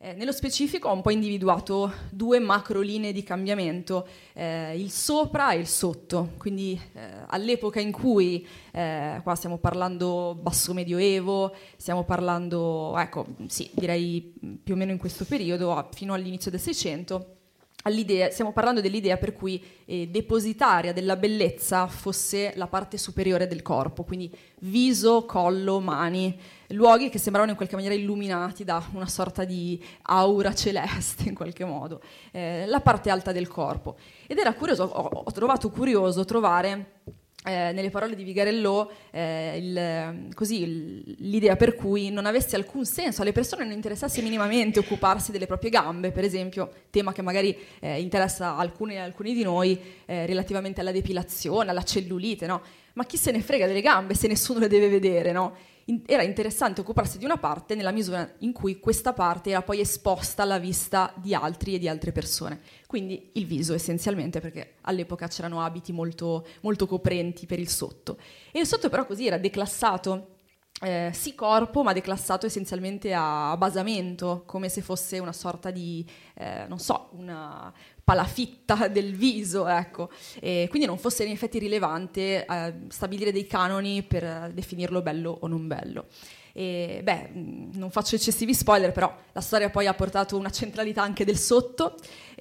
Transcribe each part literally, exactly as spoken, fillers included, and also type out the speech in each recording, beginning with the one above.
Eh, nello specifico ho un po' individuato due macro linee di cambiamento, eh, il sopra e il sotto, quindi eh, all'epoca in cui, eh, qua stiamo parlando basso medioevo, stiamo parlando, ecco, sì, direi più o meno in questo periodo, fino all'inizio del Seicento, all'idea, stiamo parlando dell'idea per cui eh, depositaria della bellezza fosse la parte superiore del corpo, quindi viso, collo, mani, luoghi che sembravano in qualche maniera illuminati da una sorta di aura celeste in qualche modo, eh, la parte alta del corpo. Ed era curioso, ho, ho trovato curioso trovare Eh, nelle parole di Vigarellò eh, il, così, il, l'idea per cui non avesse alcun senso alle persone non interessasse minimamente occuparsi delle proprie gambe, per esempio, tema che magari eh, interessa alcuni, alcuni di noi eh, relativamente alla depilazione, alla cellulite, no? Ma chi se ne frega delle gambe se nessuno le deve vedere, no? In, era interessante occuparsi di una parte nella misura in cui questa parte era poi esposta alla vista di altri e di altre persone. Quindi il viso essenzialmente, perché all'epoca c'erano abiti molto, molto coprenti per il sotto. E il sotto però così era declassato, eh, sì corpo, ma declassato essenzialmente a basamento, come se fosse una sorta di, eh, non so, una palafitta del viso, ecco. E quindi non fosse in effetti rilevante eh, stabilire dei canoni per definirlo bello o non bello. E, beh, non faccio eccessivi spoiler, però la storia poi ha portato una centralità anche del sotto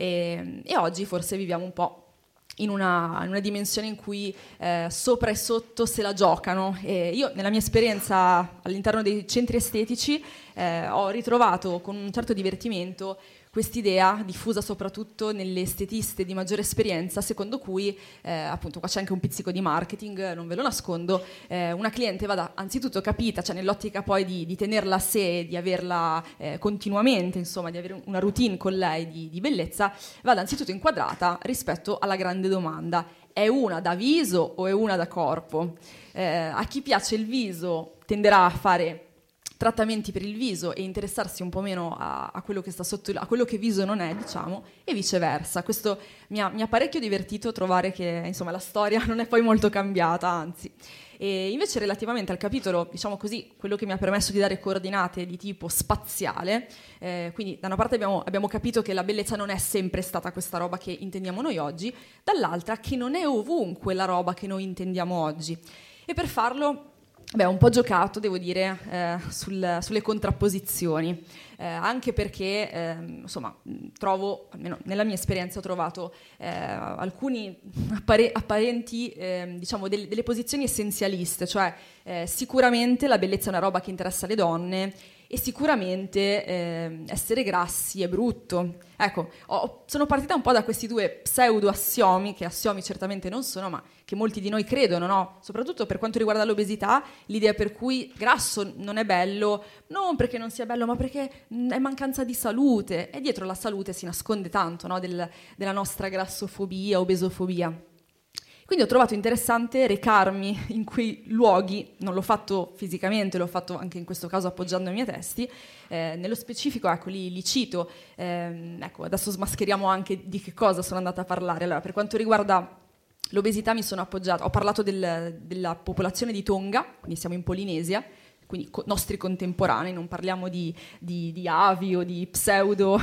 e, e oggi forse viviamo un po' in una, in una dimensione in cui eh, sopra e sotto se la giocano. E io nella mia esperienza all'interno dei centri estetici eh, ho ritrovato con un certo divertimento quest'idea diffusa soprattutto nelle estetiste di maggiore esperienza, secondo cui, eh, appunto qua c'è anche un pizzico di marketing, non ve lo nascondo, eh, una cliente vada anzitutto capita, cioè nell'ottica poi di, di tenerla a sé, di averla eh, continuamente, insomma, di avere una routine con lei di, di bellezza, vada anzitutto inquadrata rispetto alla grande domanda: è una da viso o è una da corpo? Eh, a chi piace il viso tenderà a fare trattamenti per il viso e interessarsi un po' meno a, a quello che sta sotto, a quello che viso non è, diciamo, e viceversa. Questo mi ha, mi ha parecchio divertito trovare che, insomma, la storia non è poi molto cambiata, anzi. E invece relativamente al capitolo, diciamo così, quello che mi ha permesso di dare coordinate di tipo spaziale, eh, quindi da una parte abbiamo, abbiamo capito che la bellezza non è sempre stata questa roba che intendiamo noi oggi, dall'altra che non è ovunque la roba che noi intendiamo oggi. E per farlo beh, ho un po' giocato, devo dire, eh, sul, sulle contrapposizioni, eh, anche perché, eh, insomma, trovo, almeno nella mia esperienza, ho trovato eh, alcuni appare- apparenti, eh, diciamo, del- delle posizioni essenzialiste, cioè eh, sicuramente la bellezza è una roba che interessa le donne e sicuramente eh, essere grassi è brutto. Ecco, ho, sono partita un po' da questi due pseudo-assiomi, che assiomi certamente non sono, ma che molti di noi credono, no? Soprattutto per quanto riguarda l'obesità, l'idea per cui grasso non è bello, non perché non sia bello, ma perché è mancanza di salute. E dietro la salute si nasconde tanto, no? Del, della nostra grassofobia, obesofobia. Quindi ho trovato interessante recarmi in quei luoghi, non l'ho fatto fisicamente, l'ho fatto anche in questo caso appoggiando i miei testi, eh, nello specifico, ecco, li, li cito, eh, ecco, adesso smascheriamo anche di che cosa sono andata a parlare. Allora, per quanto riguarda l'obesità mi sono appoggiata, ho parlato del, della popolazione di Tonga, quindi siamo in Polinesia, quindi co- nostri contemporanei, non parliamo di, di, di avi o di pseudo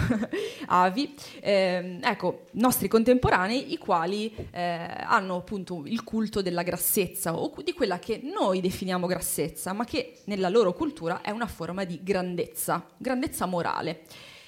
avi, eh, ecco, nostri contemporanei i quali eh, hanno appunto il culto della grassezza o di quella che noi definiamo grassezza, ma che nella loro cultura è una forma di grandezza, grandezza morale.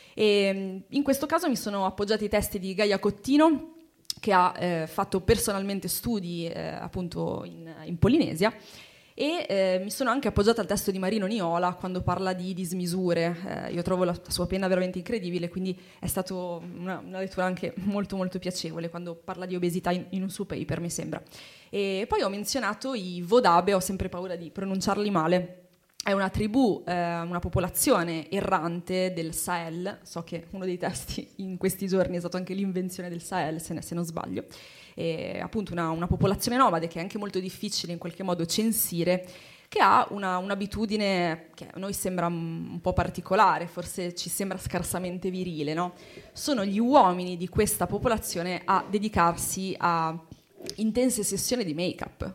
E in questo caso mi sono appoggiati ai testi di Gaia Cottino, che ha eh, fatto personalmente studi eh, appunto in, in Polinesia, e eh, mi sono anche appoggiata al testo di Marino Niola quando parla di dismisure. Eh, io trovo la, la sua penna veramente incredibile, quindi è stata una, una lettura anche molto molto piacevole quando parla di obesità in, in un suo paper, mi sembra. E poi ho menzionato i Vodabè, ho sempre paura di pronunciarli male. È una tribù, eh, una popolazione errante del Sahel. So che uno dei testi in questi giorni è stato anche l'invenzione del Sahel, se, ne, se non sbaglio. E appunto una, una popolazione nomade che è anche molto difficile in qualche modo censire, che ha una, un'abitudine che a noi sembra un po' particolare, forse ci sembra scarsamente virile, no? Sono gli uomini di questa popolazione a dedicarsi a intense sessioni di make-up.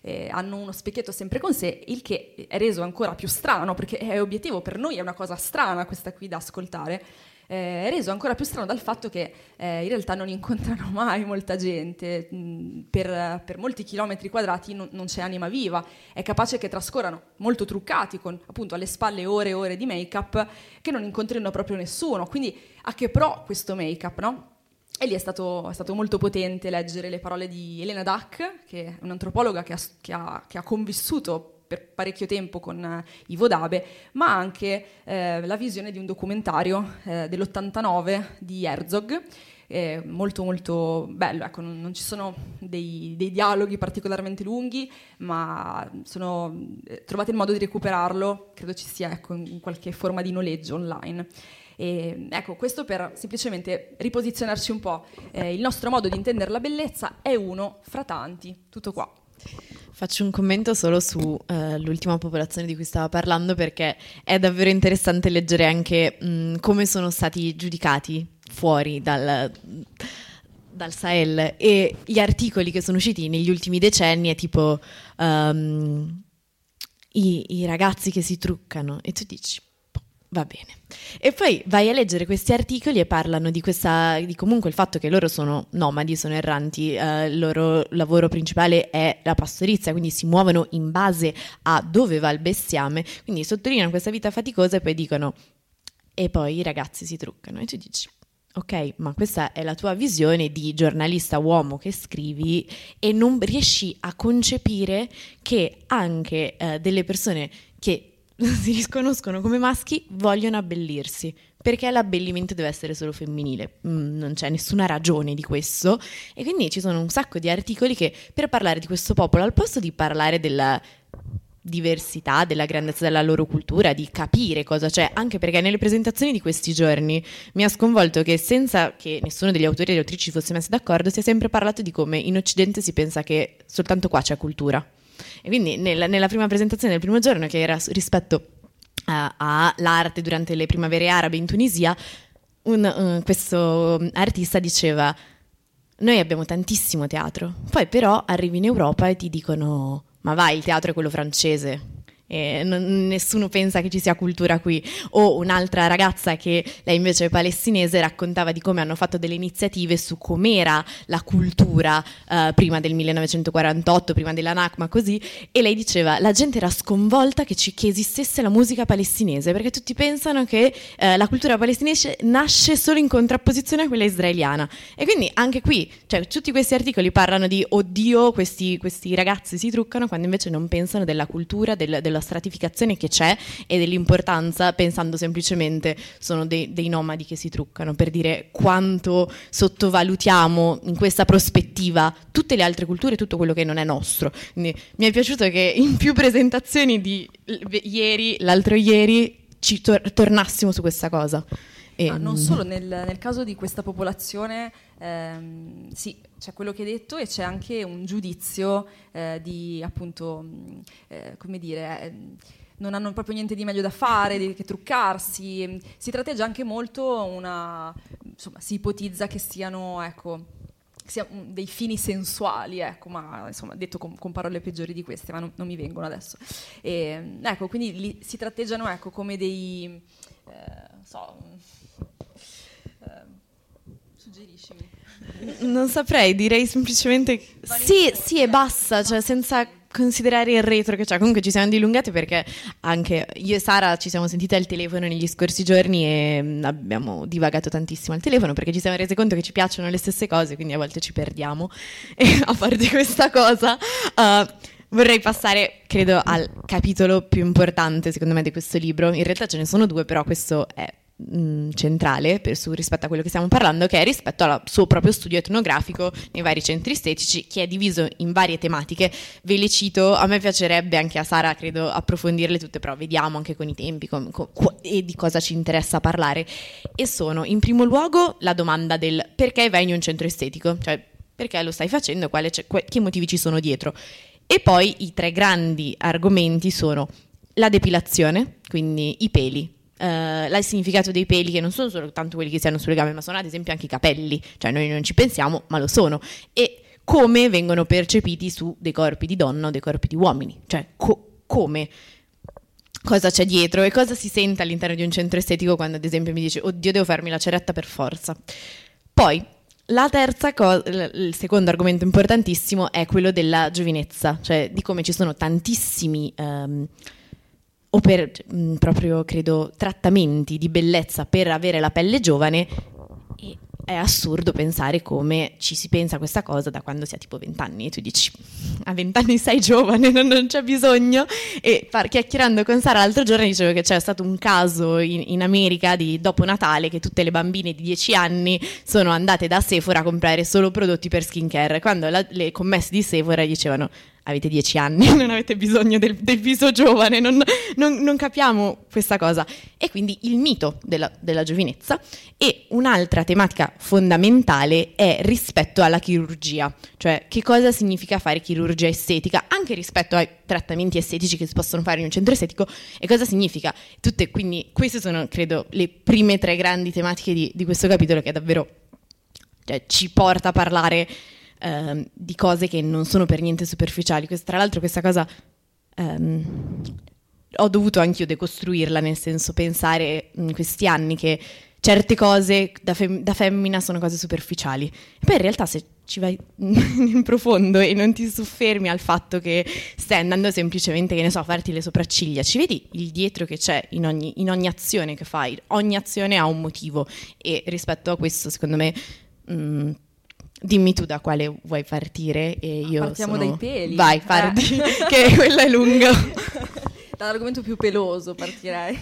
eh, hanno uno specchietto sempre con sé, il che è reso ancora più strano, perché è obiettivo, per noi è una cosa strana questa qui da ascoltare, eh, è reso ancora più strano dal fatto che eh, in realtà non incontrano mai molta gente, mh, per, per molti chilometri quadrati non, non c'è anima viva, è capace che trascorrano molto truccati, con appunto alle spalle ore e ore di make-up, che non incontrino proprio nessuno, quindi a che pro questo make-up, no? E lì è stato, è stato molto potente leggere le parole di Elena Dack, che è un'antropologa che ha, che ha, che ha convissuto per parecchio tempo con eh, Ivo Dabe, ma anche eh, la visione di un documentario eh, dell'ottantanove di Herzog, eh, molto molto bello, ecco, non, non ci sono dei, dei dialoghi particolarmente lunghi, ma sono, eh, trovate il modo di recuperarlo, credo ci sia, ecco, in qualche forma di noleggio online. E, ecco, questo per semplicemente riposizionarci un po'. Eh, il nostro modo di intendere la bellezza è uno fra tanti, tutto qua. Faccio un commento solo sull'ultima uh, popolazione di cui stava parlando, perché è davvero interessante leggere anche mh, come sono stati giudicati fuori dal, dal Sahel, e gli articoli che sono usciti negli ultimi decenni è tipo um, i, i ragazzi che si truccano, e tu dici va bene. E poi vai a leggere questi articoli e parlano di questa, di comunque il fatto che loro sono nomadi, sono erranti, eh, il loro lavoro principale è la pastorizia, quindi si muovono in base a dove va il bestiame, quindi sottolineano questa vita faticosa e poi dicono e poi i ragazzi si truccano, e tu dici ok, ma questa è la tua visione di giornalista uomo che scrivi, e non riesci a concepire che anche eh, delle persone che si riconoscono come maschi vogliono abbellirsi, perché l'abbellimento deve essere solo femminile, mm, non c'è nessuna ragione di questo, e quindi ci sono un sacco di articoli che per parlare di questo popolo, al posto di parlare della diversità, della grandezza della loro cultura, di capire cosa c'è, anche perché nelle presentazioni di questi giorni mi ha sconvolto che senza che nessuno degli autori e delle autrici fosse messo d'accordo si è sempre parlato di come in Occidente si pensa che soltanto qua c'è cultura. E quindi nella, nella prima presentazione del primo giorno, che era rispetto all'arte durante le primavere arabe in Tunisia, un, uh, questo artista diceva noi abbiamo tantissimo teatro, poi però arrivi in Europa e ti dicono ma vai, il teatro è quello francese. E non, nessuno pensa che ci sia cultura qui. O un'altra ragazza che lei invece è palestinese raccontava di come hanno fatto delle iniziative su com'era la cultura eh, prima del millenovecentoquarantotto, prima della Nakba, così, e lei diceva la gente era sconvolta che, ci, che esistesse la musica palestinese, perché tutti pensano che eh, la cultura palestinese nasce solo in contrapposizione a quella israeliana, e quindi anche qui, cioè, tutti questi articoli parlano di oddio, questi, questi ragazzi si truccano, quando invece non pensano della cultura, del, della stratificazione che c'è e dell'importanza, pensando semplicemente sono dei, dei nomadi che si truccano, per dire quanto sottovalutiamo in questa prospettiva tutte le altre culture, tutto quello che non è nostro. Quindi mi è piaciuto che in più presentazioni di ieri, l'altro ieri, ci tor- tornassimo su questa cosa. E ah, non solo nel, nel caso di questa popolazione, ehm, sì, c'è quello che hai detto, e c'è anche un giudizio eh, di appunto, eh, come dire, eh, non hanno proprio niente di meglio da fare di, che truccarsi. Si tratteggia anche molto una, insomma, si ipotizza che siano, ecco, sia dei fini sensuali, ecco, ma insomma detto con, con parole peggiori di queste, ma non, non mi vengono adesso. E, ecco, quindi li, si tratteggiano, ecco, come dei, eh, so, eh, suggeriscimi. Non saprei, direi semplicemente sì, sì e basta, cioè senza considerare il retro che c'è. Comunque ci siamo dilungati perché anche io e Sara ci siamo sentite al telefono negli scorsi giorni e abbiamo divagato tantissimo al telefono perché ci siamo resi conto che ci piacciono le stesse cose, quindi a volte ci perdiamo. E a parte questa cosa, uh, vorrei passare, credo, al capitolo più importante secondo me di questo libro. In realtà ce ne sono due, però questo è mh, centrale per, su, rispetto a quello che stiamo parlando, che è rispetto al suo proprio studio etnografico nei vari centri estetici, che è diviso in varie tematiche. Ve le cito, a me piacerebbe, anche a Sara credo, approfondirle tutte, però vediamo anche con i tempi com, com, e di cosa ci interessa parlare. E sono, in primo luogo, la domanda del perché vai in un centro estetico, cioè perché lo stai facendo, quale, che motivi ci sono dietro. E poi i tre grandi argomenti sono la depilazione, quindi i peli, Uh, il significato dei peli, che non sono solo tanto quelli che si hanno sulle gambe, ma sono ad esempio anche i capelli, cioè noi non ci pensiamo ma lo sono, e come vengono percepiti su dei corpi di donna o dei corpi di uomini, cioè co- come, cosa c'è dietro e cosa si sente all'interno di un centro estetico quando ad esempio mi dice oddio devo farmi la ceretta per forza. Poi la terza cosa, il secondo argomento importantissimo è quello della giovinezza, cioè di come ci sono tantissimi um, o per mh, proprio credo trattamenti di bellezza per avere la pelle giovane, e è assurdo pensare come ci si pensa a questa cosa da quando si ha tipo vent'anni e tu dici a vent'anni sei giovane, non, non c'è bisogno. E par- chiacchierando con Sara l'altro giorno dicevo che c'è stato un caso in, in America di dopo Natale che tutte le bambine di dieci anni sono andate da Sephora a comprare solo prodotti per skincare, quando la, le commesse di Sephora dicevano avete dieci anni, non avete bisogno del, del viso giovane, non, non, non capiamo questa cosa. E quindi il mito della, della giovinezza. E un'altra tematica fondamentale è rispetto alla chirurgia, cioè che cosa significa fare chirurgia estetica, anche rispetto ai trattamenti estetici che si possono fare in un centro estetico, e cosa significa. Tutte, quindi queste sono, credo, le prime tre grandi tematiche di, di questo capitolo, che davvero cioè, ci porta a parlare Um, di cose che non sono per niente superficiali. Questa, tra l'altro questa cosa um, ho dovuto anch'io decostruirla, nel senso pensare in questi anni che certe cose da, fem- da femmina sono cose superficiali, e poi in realtà se ci vai in profondo e non ti soffermi al fatto che stai andando semplicemente, che ne so, a farti le sopracciglia, ci vedi il dietro che c'è in ogni, in ogni azione che fai. Ogni azione ha un motivo, e rispetto a questo secondo me mh, dimmi tu da quale vuoi partire e io partiamo sono... dai peli. Vai, parti, eh. che quello è lungo. Dall'argomento più peloso partirei.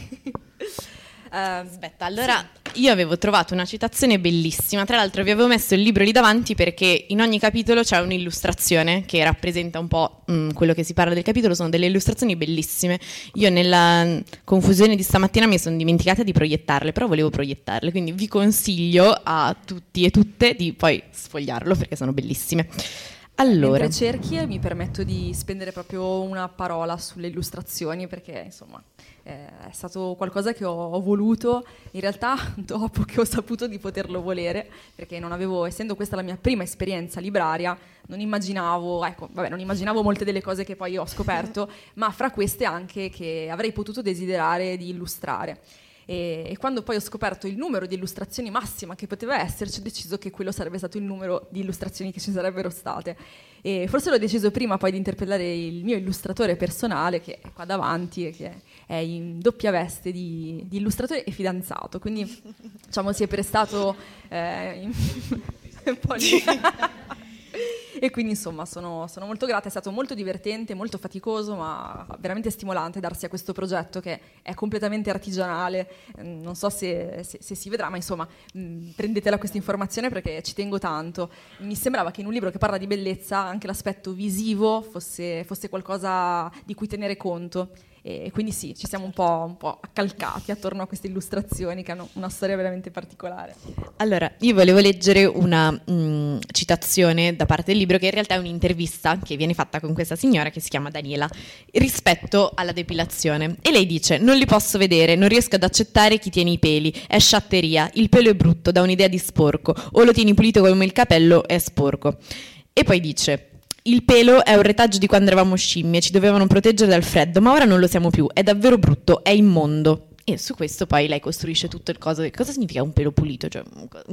Uh, Aspetta, allora sì. Io avevo trovato una citazione bellissima, tra l'altro vi avevo messo il libro lì davanti perché in ogni capitolo c'è un'illustrazione che rappresenta un po' mh, quello che si parla del capitolo, sono delle illustrazioni bellissime. Io nella confusione di stamattina mi sono dimenticata di proiettarle, però volevo proiettarle, quindi vi consiglio a tutti e tutte di poi sfogliarlo perché sono bellissime. Allora. Mentre cerchi mi permetto di spendere proprio una parola sulle illustrazioni perché insomma eh, è stato qualcosa che ho, ho voluto in realtà dopo che ho saputo di poterlo volere, perché non avevo, essendo questa la mia prima esperienza libraria, non immaginavo, ecco, vabbè, non immaginavo molte delle cose che poi ho scoperto, ma fra queste anche che avrei potuto desiderare di illustrare. E, e quando poi ho scoperto il numero di illustrazioni massima che poteva esserci, ho deciso che quello sarebbe stato il numero di illustrazioni che ci sarebbero state. E forse l'ho deciso prima poi di interpellare il mio illustratore personale, che è qua davanti e che è in doppia veste di, di illustratore e fidanzato, quindi diciamo si è prestato eh, in, un po' lì. E quindi insomma sono, sono molto grata, è stato molto divertente, molto faticoso, ma veramente stimolante darsi a questo progetto che è completamente artigianale. Non so se, se, se si vedrà, ma insomma mh, prendetela questa informazione perché ci tengo tanto. Mi sembrava che in un libro che parla di bellezza anche l'aspetto visivo fosse, fosse qualcosa di cui tenere conto. E quindi sì, ci siamo un po', un po' accalcati attorno a queste illustrazioni che hanno una storia veramente particolare. Allora, io volevo leggere una mh, citazione da parte del libro, che in realtà è un'intervista che viene fatta con questa signora che si chiama Daniela rispetto alla depilazione, e lei dice: non li posso vedere, non riesco ad accettare chi tiene i peli, è sciatteria, il pelo è brutto, dà un'idea di sporco, o lo tieni pulito come il capello, è sporco. E poi dice: il pelo è un retaggio di quando eravamo scimmie, ci dovevano proteggere dal freddo, ma ora non lo siamo più, è davvero brutto, è immondo. E su questo poi lei costruisce tutto il coso. Cosa significa un pelo pulito? Cioè,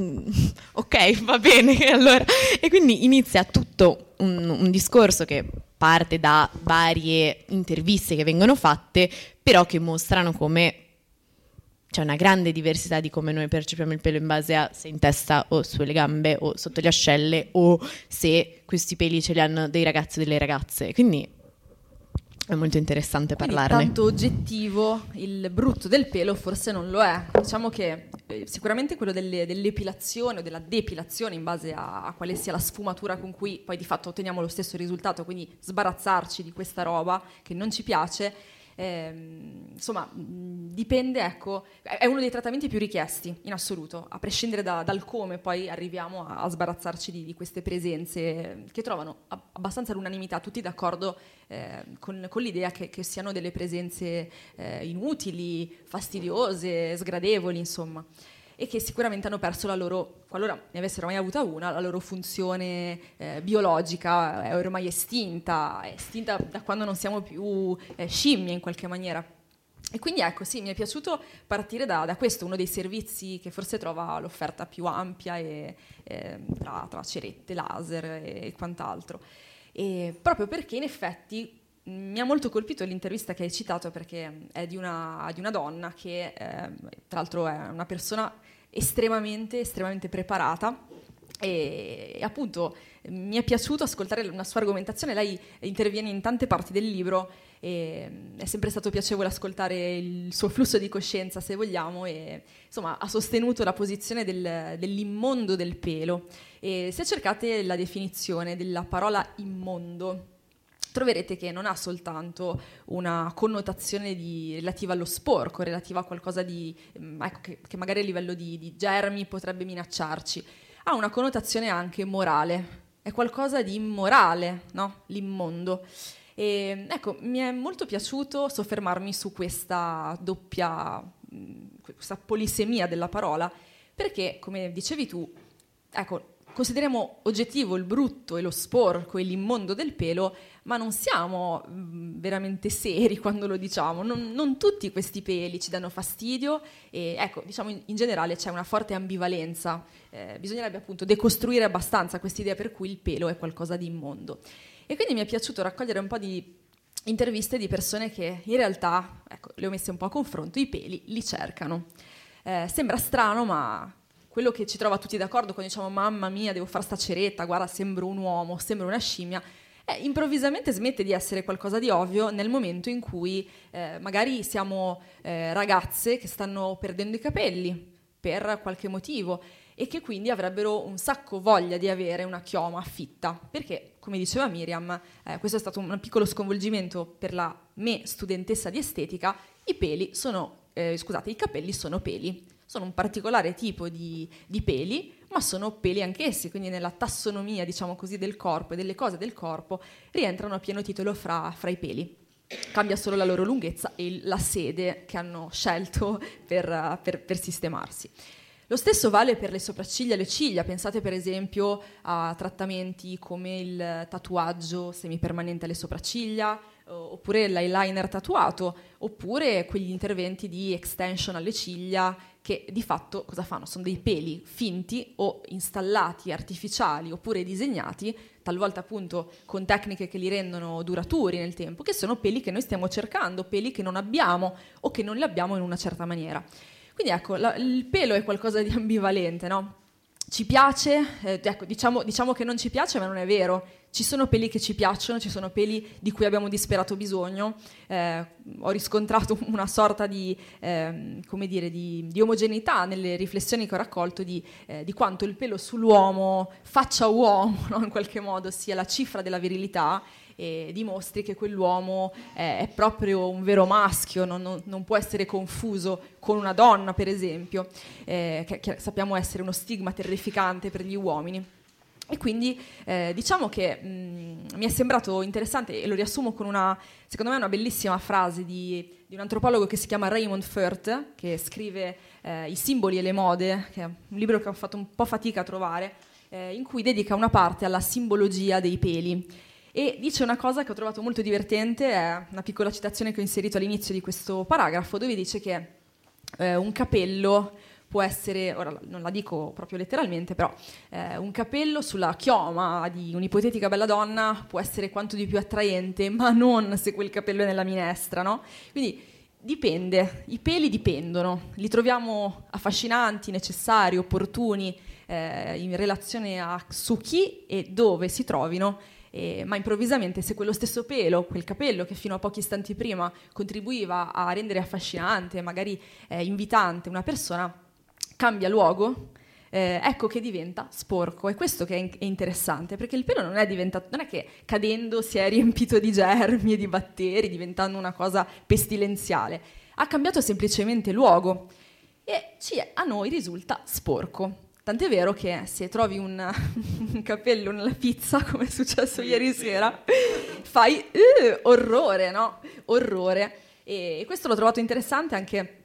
ok, va bene, allora. E quindi inizia tutto un, un discorso che parte da varie interviste che vengono fatte, però che mostrano come c'è una grande diversità di come noi percepiamo il pelo in base a se in testa o sulle gambe o sotto le ascelle, o se questi peli ce li hanno dei ragazzi o delle ragazze. Quindi è molto interessante Quindi parlarne. Tanto oggettivo il brutto del pelo forse non lo è. Diciamo che eh, sicuramente quello delle, dell'epilazione o della depilazione, in base a, a quale sia la sfumatura con cui poi di fatto otteniamo lo stesso risultato, quindi sbarazzarci di questa roba che non ci piace, Eh, insomma mh, dipende, ecco, è uno dei trattamenti più richiesti in assoluto, a prescindere da, dal come poi arriviamo a, a sbarazzarci di, di queste presenze che trovano a, abbastanza l'unanimità, tutti d'accordo eh, con, con l'idea che, che siano delle presenze eh, inutili, fastidiose, sgradevoli, insomma. e che sicuramente hanno perso la loro, qualora ne avessero mai avuta una, la loro funzione eh, biologica è ormai estinta, è estinta da quando non siamo più eh, scimmie in qualche maniera. E quindi ecco, sì, mi è piaciuto partire da, da questo, uno dei servizi che forse trova l'offerta più ampia e, eh, tra, tra cerette, laser e, e quant'altro. E proprio perché in effetti mi ha molto colpito l'intervista che hai citato, perché è di una, di una donna che eh, tra l'altro è una persona estremamente, estremamente preparata e, e appunto mi è piaciuto ascoltare una sua argomentazione. Lei interviene in tante parti del libro e è sempre stato piacevole ascoltare il suo flusso di coscienza, se vogliamo, e insomma ha sostenuto la posizione del, dell'immondo del pelo. E se cercate la definizione della parola immondo, troverete che non ha soltanto una connotazione di, relativa allo sporco, relativa a qualcosa di, ecco, che, che magari a livello di, di germi potrebbe minacciarci, ha una connotazione anche morale, è qualcosa di immorale, no? L'immondo. E, ecco, mi è molto piaciuto soffermarmi su questa doppia, questa polisemia della parola, perché, come dicevi tu, ecco, consideriamo oggettivo il brutto e lo sporco e l'immondo del pelo, ma non siamo mh, veramente seri quando lo diciamo. Non, non tutti questi peli ci danno fastidio e ecco, diciamo in, in generale c'è una forte ambivalenza. Eh, bisognerebbe appunto decostruire abbastanza quest'idea per cui il pelo è qualcosa di immondo. E quindi mi è piaciuto raccogliere un po' di interviste di persone che in realtà, ecco, le ho messe un po' a confronto, i peli li cercano. Eh, sembra strano, ma quello che ci trova tutti d'accordo quando diciamo mamma mia, devo fare sta ceretta, guarda, sembro un uomo, sembro una scimmia, eh, improvvisamente smette di essere qualcosa di ovvio nel momento in cui eh, magari siamo eh, ragazze che stanno perdendo i capelli per qualche motivo e che quindi avrebbero un sacco voglia di avere una chioma fitta, perché, come diceva Miriam, eh, questo è stato un piccolo sconvolgimento per la me studentessa di estetica, i peli sono, eh, scusate, i capelli sono peli, sono un particolare tipo di, di peli, ma sono peli anch'essi, quindi nella tassonomia, diciamo così, del corpo e delle cose del corpo rientrano a pieno titolo fra, fra i peli. Cambia solo la loro lunghezza e la sede che hanno scelto per, per, per sistemarsi. Lo stesso vale per le sopracciglia e le ciglia. Pensate per esempio a trattamenti come il tatuaggio semipermanente alle sopracciglia, oppure l'eyeliner tatuato, oppure quegli interventi di extension alle ciglia che di fatto cosa fanno? Sono dei peli finti o installati, artificiali, oppure disegnati, talvolta appunto con tecniche che li rendono duraturi nel tempo, che sono peli che noi stiamo cercando, peli che non abbiamo o che non li abbiamo in una certa maniera. Quindi ecco, la, il pelo è qualcosa di ambivalente, no? Ci piace, eh, ecco, diciamo, diciamo che non ci piace, ma non è vero. Ci sono peli che ci piacciono, ci sono peli di cui abbiamo disperato bisogno. Eh, ho riscontrato una sorta di, eh, come dire, di, di omogeneità nelle riflessioni che ho raccolto di, eh, di quanto il pelo sull'uomo faccia uomo, no? In qualche modo sia la cifra della virilità e dimostri che quell'uomo è, è proprio un vero maschio, non, non, non può essere confuso con una donna, per esempio, eh, che, che sappiamo essere uno stigma terrificante per gli uomini. E quindi eh, diciamo che mh, mi è sembrato interessante, e lo riassumo con una, secondo me, una bellissima frase di, di un antropologo che si chiama Raymond Furt, che scrive eh, I simboli e le mode, che è un libro che ho fatto un po' fatica a trovare, eh, in cui dedica una parte alla simbologia dei peli. E dice una cosa che ho trovato molto divertente, è una piccola citazione che ho inserito all'inizio di questo paragrafo, dove dice che eh, un capello può essere, ora non la dico proprio letteralmente, però eh, un capello sulla chioma di un'ipotetica bella donna può essere quanto di più attraente, ma non se quel capello è nella minestra, no? Quindi dipende, i peli dipendono, li troviamo affascinanti, necessari, opportuni eh, in relazione a su chi e dove si trovino. Eh, ma improvvisamente se quello stesso pelo, quel capello che fino a pochi istanti prima contribuiva a rendere affascinante, magari eh, invitante una persona, cambia luogo, eh, ecco che diventa sporco. È questo che è, in- è interessante, perché il pelo non è diventato, non è che cadendo si è riempito di germi e di batteri, diventando una cosa pestilenziale, ha cambiato semplicemente luogo e ci è, a noi risulta sporco. Tant'è vero che se trovi un, un capello nella pizza, come è successo ieri sera, fai uh, orrore, no? Orrore. E questo l'ho trovato interessante anche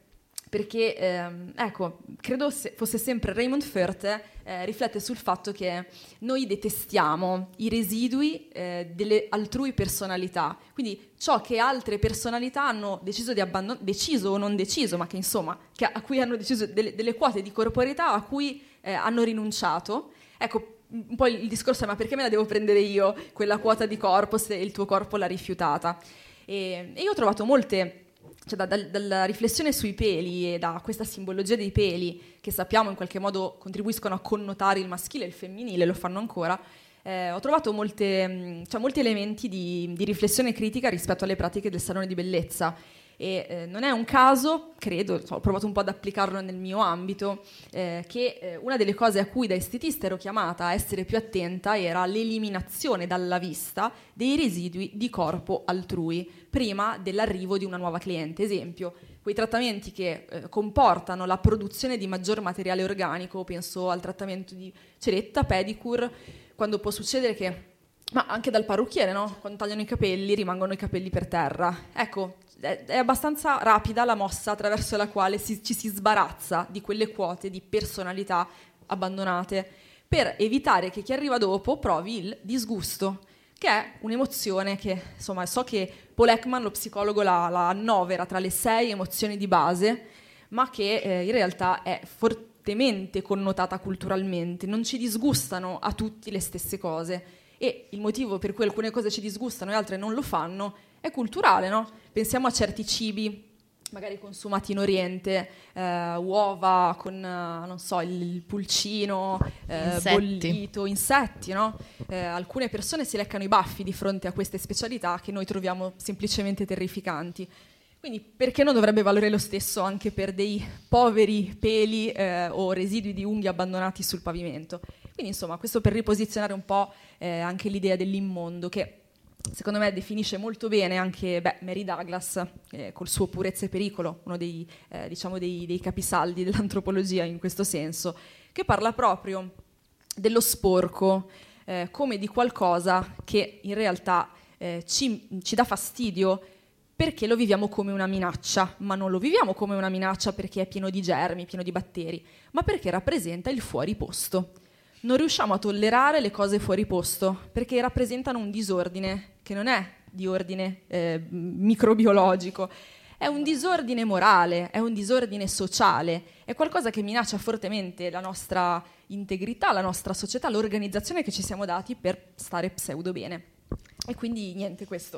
perché ehm, ecco, credo se fosse sempre Raymond Firth, eh, riflette sul fatto che noi detestiamo i residui eh, delle altrui personalità, quindi ciò che altre personalità hanno deciso di abbandonare, deciso o non deciso, ma che insomma, che a cui hanno deciso delle, delle quote di corporeità a cui eh, hanno rinunciato. Ecco, un po' il discorso è: ma perché me la devo prendere io quella quota di corpo se il tuo corpo l'ha rifiutata? E, e io ho trovato molte... Cioè, da, da, dalla riflessione sui peli e da questa simbologia dei peli, che sappiamo in qualche modo contribuiscono a connotare il maschile e il femminile, lo fanno ancora, eh, ho trovato molte, cioè, molti elementi di, di riflessione critica rispetto alle pratiche del salone di bellezza. E eh, non è un caso, credo, ho provato un po' ad applicarlo nel mio ambito, eh, che eh, una delle cose a cui da estetista ero chiamata a essere più attenta era l'eliminazione dalla vista dei residui di corpo altrui prima dell'arrivo di una nuova cliente. Esempio, quei trattamenti che eh, comportano la produzione di maggior materiale organico, penso al trattamento di ceretta, pedicure, quando può succedere che, ma anche dal parrucchiere, no? Quando tagliano i capelli rimangono i capelli per terra. Ecco, è abbastanza rapida la mossa attraverso la quale si, ci si sbarazza di quelle quote di personalità abbandonate per evitare che chi arriva dopo provi il disgusto, che è un'emozione che, insomma, so che Paul Ekman, lo psicologo, la, la annovera tra le sei emozioni di base, ma che eh, in realtà è fortemente connotata culturalmente. Non ci disgustano a tutti le stesse cose, e il motivo per cui alcune cose ci disgustano e altre non lo fanno è culturale, no? Pensiamo a certi cibi magari consumati in Oriente, eh, uova con, eh, non so, il pulcino eh, insetti. bollito, insetti, no? Eh, alcune persone si leccano i baffi di fronte a queste specialità che noi troviamo semplicemente terrificanti. Quindi perché non dovrebbe valere lo stesso anche per dei poveri peli eh, o residui di unghie abbandonati sul pavimento? Quindi insomma, questo per riposizionare un po' eh, anche l'idea dell'immondo, che secondo me definisce molto bene anche beh, Mary Douglas eh, col suo Purezza e pericolo, uno dei, eh, diciamo dei, dei capisaldi dell'antropologia in questo senso, che parla proprio dello sporco eh, come di qualcosa che in realtà eh, ci, ci dà fastidio perché lo viviamo come una minaccia, ma non lo viviamo come una minaccia perché è pieno di germi, pieno di batteri, ma perché rappresenta il fuori posto. Non riusciamo a tollerare le cose fuori posto perché rappresentano un disordine che non è di ordine eh, microbiologico, è un disordine morale, è un disordine sociale, è qualcosa che minaccia fortemente la nostra integrità, la nostra società, l'organizzazione che ci siamo dati per stare pseudo bene. E quindi niente, questo.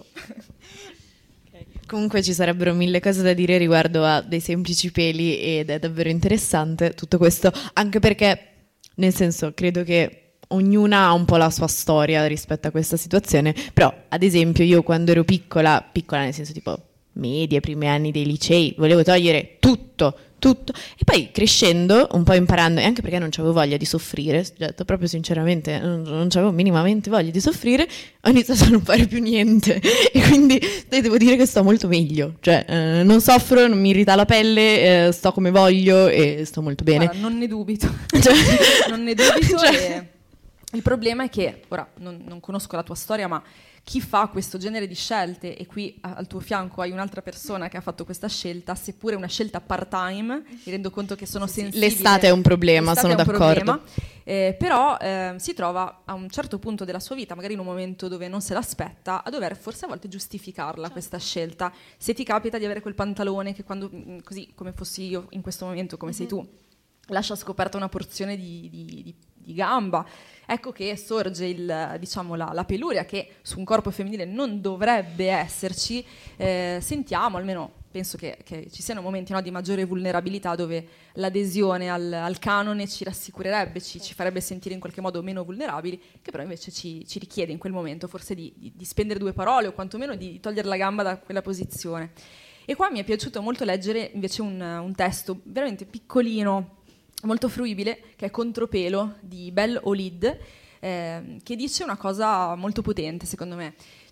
Comunque ci sarebbero mille cose da dire riguardo a dei semplici peli ed è davvero interessante tutto questo, anche perché, nel senso, credo che ognuna ha un po' la sua storia rispetto a questa situazione, però ad esempio io quando ero piccola, piccola nel senso tipo medie, primi anni dei licei, volevo togliere tutto, tutto, e poi crescendo, un po' imparando, e anche perché non avevo voglia di soffrire, detto proprio sinceramente, non, non avevo minimamente voglia di soffrire, ho iniziato a non fare più niente e quindi devo dire che sto molto meglio, cioè eh, non soffro, non mi irrita la pelle, eh, sto come voglio e sto molto bene. Guarda, non ne dubito, cioè, non ne dubito cioè... e... Il problema è che, ora non, non conosco la tua storia, ma chi fa questo genere di scelte, e qui a, al tuo fianco hai un'altra persona che ha fatto questa scelta, seppure una scelta part-time, mi rendo conto che sono sensibile. L'estate è un problema, sono è un d'accordo. Problema, eh, però eh, si trova a un certo punto della sua vita, magari in un momento dove non se l'aspetta, a dover forse a volte giustificarla, certo, questa scelta. Se ti capita di avere quel pantalone che quando, così come fossi io in questo momento, come mm-hmm. sei tu, lascia scoperta una porzione di, di, di, di gamba, ecco che sorge il, diciamo, la, la peluria che su un corpo femminile non dovrebbe esserci. Eh, sentiamo, almeno penso che, che ci siano momenti, no, di maggiore vulnerabilità dove l'adesione al, al canone ci rassicurerebbe, ci, ci farebbe sentire in qualche modo meno vulnerabili, che però invece ci, ci richiede in quel momento forse di, di, di spendere due parole o quantomeno di, di togliere la gamba da quella posizione. E qua mi è piaciuto molto leggere invece un, un testo veramente piccolino, molto fruibile, che è Contropelo di Belle Olid, eh, che dice una cosa molto potente secondo me,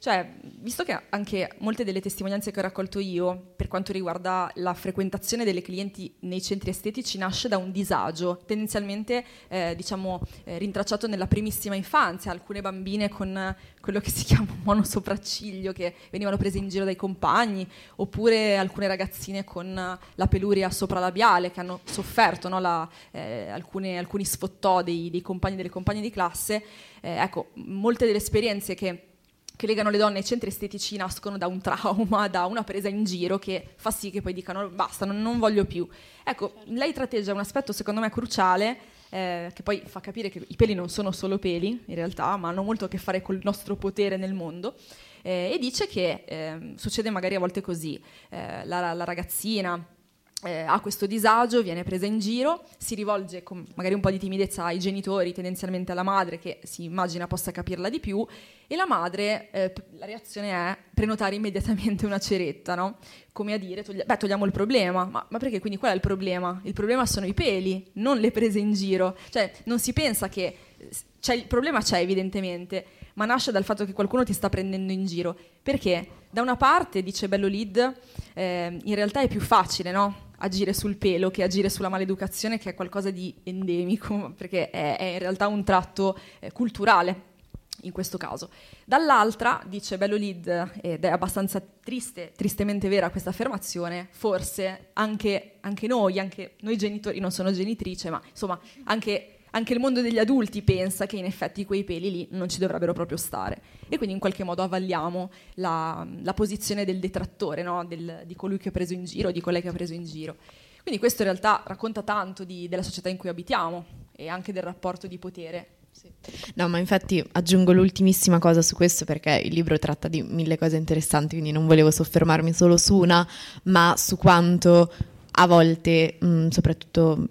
Cioè, visto che anche molte delle testimonianze che ho raccolto io, per quanto riguarda la frequentazione delle clienti nei centri estetici, nasce da un disagio, tendenzialmente eh, diciamo eh, rintracciato nella primissima infanzia, alcune bambine con quello che si chiama monosopracciglio, che venivano prese in giro dai compagni, oppure alcune ragazzine con la peluria sopralabiale, che hanno sofferto, no, la, eh, alcune, alcuni sfottò dei, dei compagni e delle compagne di classe. Eh, ecco, molte delle esperienze che che legano le donne ai centri estetici nascono da un trauma, da una presa in giro che fa sì che poi dicano basta, non, non voglio più. Ecco, lei tratteggia un aspetto secondo me cruciale, eh, che poi fa capire che i peli non sono solo peli in realtà, ma hanno molto a che fare col nostro potere nel mondo, eh, e dice che eh, succede magari a volte così, eh, la, la ragazzina Eh, ha questo disagio, viene presa in giro, si rivolge con magari un po' di timidezza ai genitori, tendenzialmente alla madre, che si immagina possa capirla di più, e la madre, eh, la reazione è prenotare immediatamente una ceretta, no? Come a dire, togli- beh, togliamo il problema, ma, ma perché quindi qual è il problema? Il problema sono i peli, non le prese in giro. Cioè, non si pensa che c'è, il problema c'è evidentemente, ma nasce dal fatto che qualcuno ti sta prendendo in giro. Perché? Da una parte, dice Bello Lid, eh, in realtà è più facile, no? Agire sul pelo che agire sulla maleducazione, che è qualcosa di endemico, perché è, è in realtà un tratto eh, culturale in questo caso. Dall'altra, dice Bello Lid, ed è abbastanza triste, tristemente vera questa affermazione, forse anche, anche noi, anche noi genitori, non sono genitrice, ma insomma anche Anche il mondo degli adulti pensa che in effetti quei peli lì non ci dovrebbero proprio stare, e quindi in qualche modo avvalliamo la, la posizione del detrattore, no? del, di colui che ha preso in giro, di colei che ha preso in giro. Quindi questo in realtà racconta tanto di, della società in cui abitiamo e anche del rapporto di potere. Sì. No, ma infatti aggiungo l'ultimissima cosa su questo, perché il libro tratta di mille cose interessanti, quindi non volevo soffermarmi solo su una, ma su quanto a volte, mh, soprattutto,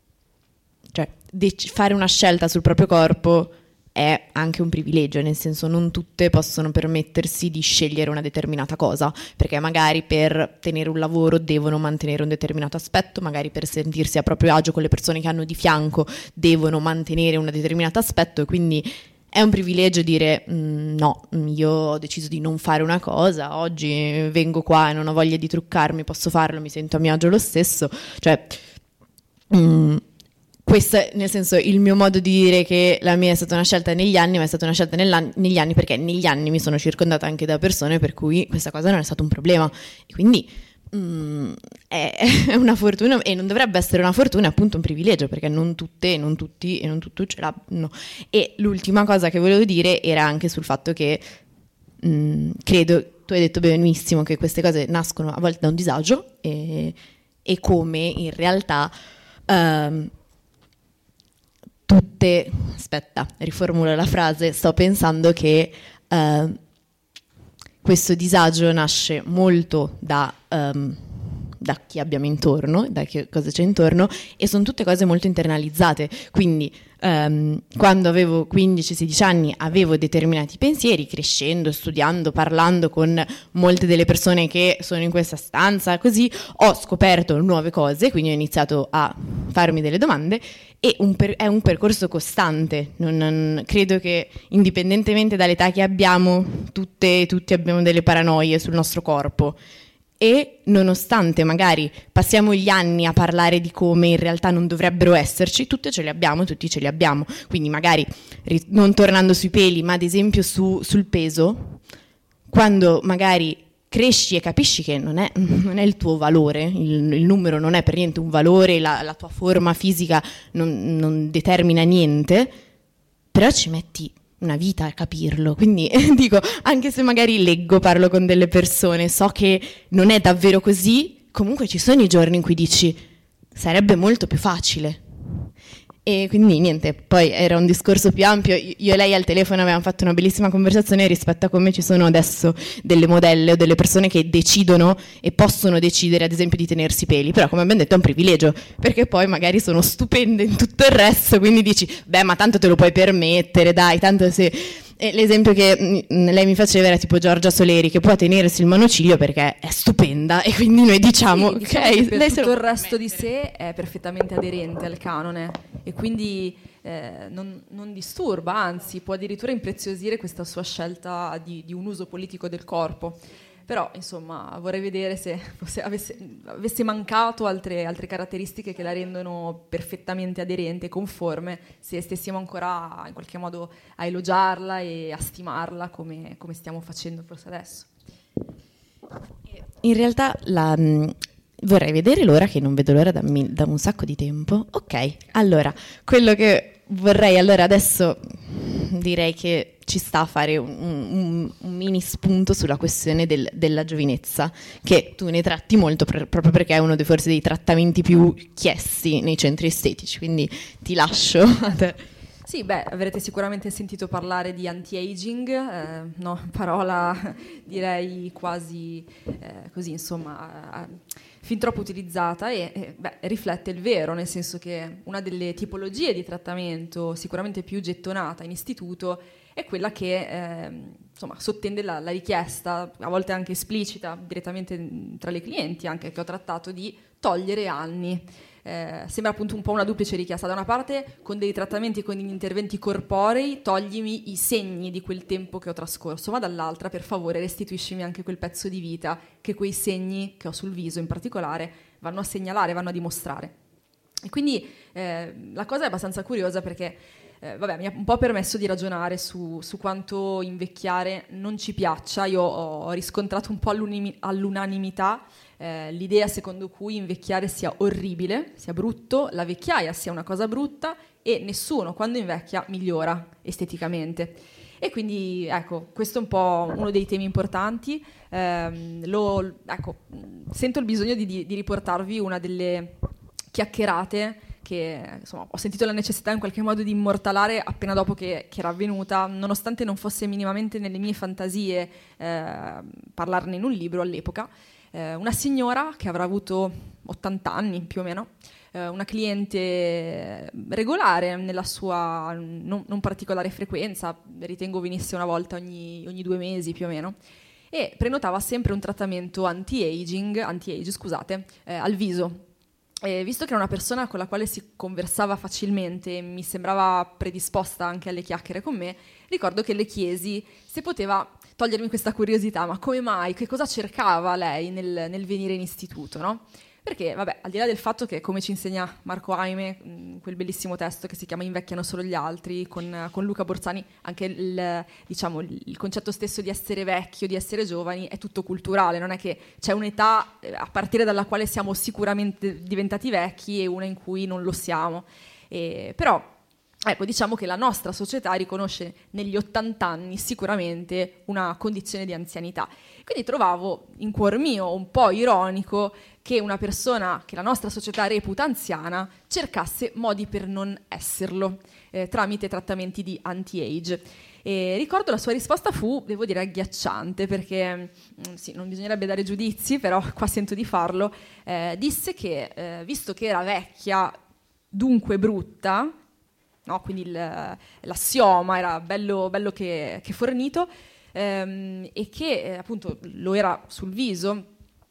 cioè, dec- fare una scelta sul proprio corpo è anche un privilegio, nel senso non tutte possono permettersi di scegliere una determinata cosa, perché magari per tenere un lavoro devono mantenere un determinato aspetto, magari per sentirsi a proprio agio con le persone che hanno di fianco devono mantenere un determinato aspetto, e quindi è un privilegio dire mm, no, io ho deciso di non fare una cosa, oggi vengo qua e non ho voglia di truccarmi, posso farlo, mi sento a mio agio lo stesso, cioè mm, questo è, nel senso, il mio modo di dire che la mia è stata una scelta negli anni, ma è stata una scelta negli anni perché negli anni mi sono circondata anche da persone per cui questa cosa non è stato un problema, e quindi mm, è, è una fortuna, e non dovrebbe essere una fortuna, è appunto un privilegio, perché non tutte, non tutti e non tutti ce l'hanno. E l'ultima cosa che volevo dire era anche sul fatto che mh, credo, tu hai detto benissimo che queste cose nascono a volte da un disagio, e, e come in realtà um, tutte, aspetta, riformulo la frase, sto pensando che uh, questo disagio nasce molto da, um, da chi abbiamo intorno, da che cosa c'è intorno, e sono tutte cose molto internalizzate, quindi um, quando avevo quindici sedici anni avevo determinati pensieri, crescendo, studiando, parlando con molte delle persone che sono in questa stanza, così ho scoperto nuove cose, quindi ho iniziato a farmi delle domande, e un per- è un percorso costante. Non, non, credo che indipendentemente dall'età che abbiamo, tutte, tutti abbiamo delle paranoie sul nostro corpo, e nonostante magari passiamo gli anni a parlare di come in realtà non dovrebbero esserci, tutte ce le abbiamo, tutti ce le abbiamo. Quindi magari, non tornando sui peli, ma ad esempio su, sul peso, quando magari cresci e capisci che non è, non è il tuo valore, il, il numero non è per niente un valore, la, la tua forma fisica non, non determina niente, però ci metti una vita a capirlo, quindi dico, anche se magari leggo, parlo con delle persone, so che non è davvero così, comunque ci sono i giorni in cui dici sarebbe molto più facile. E quindi niente, poi era un discorso più ampio, io e lei al telefono avevamo fatto una bellissima conversazione rispetto a come ci sono adesso delle modelle o delle persone che decidono e possono decidere ad esempio di tenersi i peli, però come abbiamo detto è un privilegio, perché poi magari sono stupende in tutto il resto, quindi dici beh ma tanto te lo puoi permettere, dai, tanto se... E l'esempio che lei mi faceva era tipo Giorgia Soleri, che può tenersi il monociglio perché è stupenda, e quindi noi diciamo, sì, diciamo ok, per lei tutto se lo il resto di sé è perfettamente aderente al canone, e quindi eh, non, non disturba, anzi può addirittura impreziosire questa sua scelta di, di un uso politico del corpo. Però, insomma, vorrei vedere se fosse, avesse, avesse mancato altre, altre caratteristiche che la rendono perfettamente aderente e conforme, se stessimo ancora in qualche modo a elogiarla e a stimarla come, come stiamo facendo forse adesso. In realtà la, mh, vorrei vedere l'ora, che non vedo l'ora da, mi, da un sacco di tempo. Ok, allora, quello che vorrei allora adesso direi che ci sta a fare un, un, un mini spunto sulla questione del, della giovinezza, che tu ne tratti molto per, proprio perché è uno dei forse dei trattamenti più chiesti nei centri estetici, quindi ti lascio a te. Sì, beh, avrete sicuramente sentito parlare di anti-aging, eh, no, parola direi quasi eh, così, insomma, eh, fin troppo utilizzata e eh, beh, riflette il vero, nel senso che una delle tipologie di trattamento sicuramente più gettonata in istituto è quella che eh, insomma, sottende la, la richiesta, a volte anche esplicita, direttamente tra le clienti, anche che ho trattato, di togliere anni. Eh, sembra appunto un po' una duplice richiesta. Da una parte, con dei trattamenti, con degli interventi corporei, toglimi i segni di quel tempo che ho trascorso, ma dall'altra, per favore, restituiscimi anche quel pezzo di vita che quei segni che ho sul viso in particolare vanno a segnalare, vanno a dimostrare. E quindi eh, la cosa è abbastanza curiosa perché Eh, vabbè, mi ha un po' permesso di ragionare su, su quanto invecchiare non ci piaccia. Io ho riscontrato un po' all'unimi- all'unanimità eh, l'idea secondo cui invecchiare sia orribile, sia brutto, la vecchiaia sia una cosa brutta e nessuno quando invecchia migliora esteticamente. E quindi ecco, questo è un po' uno dei temi importanti. Eh, lo, ecco, sento il bisogno di, di riportarvi una delle chiacchierate che insomma, ho sentito la necessità in qualche modo di immortalare appena dopo che, che era avvenuta, nonostante non fosse minimamente nelle mie fantasie eh, parlarne in un libro all'epoca. Eh, una signora che avrà avuto ottanta anni più o meno, eh, una cliente regolare nella sua non, non particolare frequenza, ritengo venisse una volta ogni, ogni due mesi più o meno, e prenotava sempre un trattamento anti-aging, anti-age, scusate, eh, al viso. E visto che era una persona con la quale si conversava facilmente e mi sembrava predisposta anche alle chiacchiere con me, ricordo che le chiesi se poteva togliermi questa curiosità, ma come mai, che cosa cercava lei nel, nel venire in istituto, no? Perché, vabbè, al di là del fatto che, come ci insegna Marco Aime, mh, quel bellissimo testo che si chiama Invecchiano solo gli altri, con, con Luca Borzani, anche il, diciamo, il concetto stesso di essere vecchio, di essere giovani, è tutto culturale, non è che c'è un'età eh, a partire dalla quale siamo sicuramente diventati vecchi e una in cui non lo siamo. E, però, ecco, diciamo che la nostra società riconosce negli ottanta anni sicuramente una condizione di anzianità. Quindi trovavo in cuor mio un po' ironico che una persona che la nostra società reputa anziana cercasse modi per non esserlo eh, tramite trattamenti di anti-age. E ricordo la sua risposta fu, devo dire, agghiacciante, perché mh, sì, non bisognerebbe dare giudizi, però qua sento di farlo. Eh, disse che, eh, visto che era vecchia, dunque brutta, no? Quindi il, l'assioma era bello, bello che, che fornito, ehm, e che eh, appunto lo era sul viso,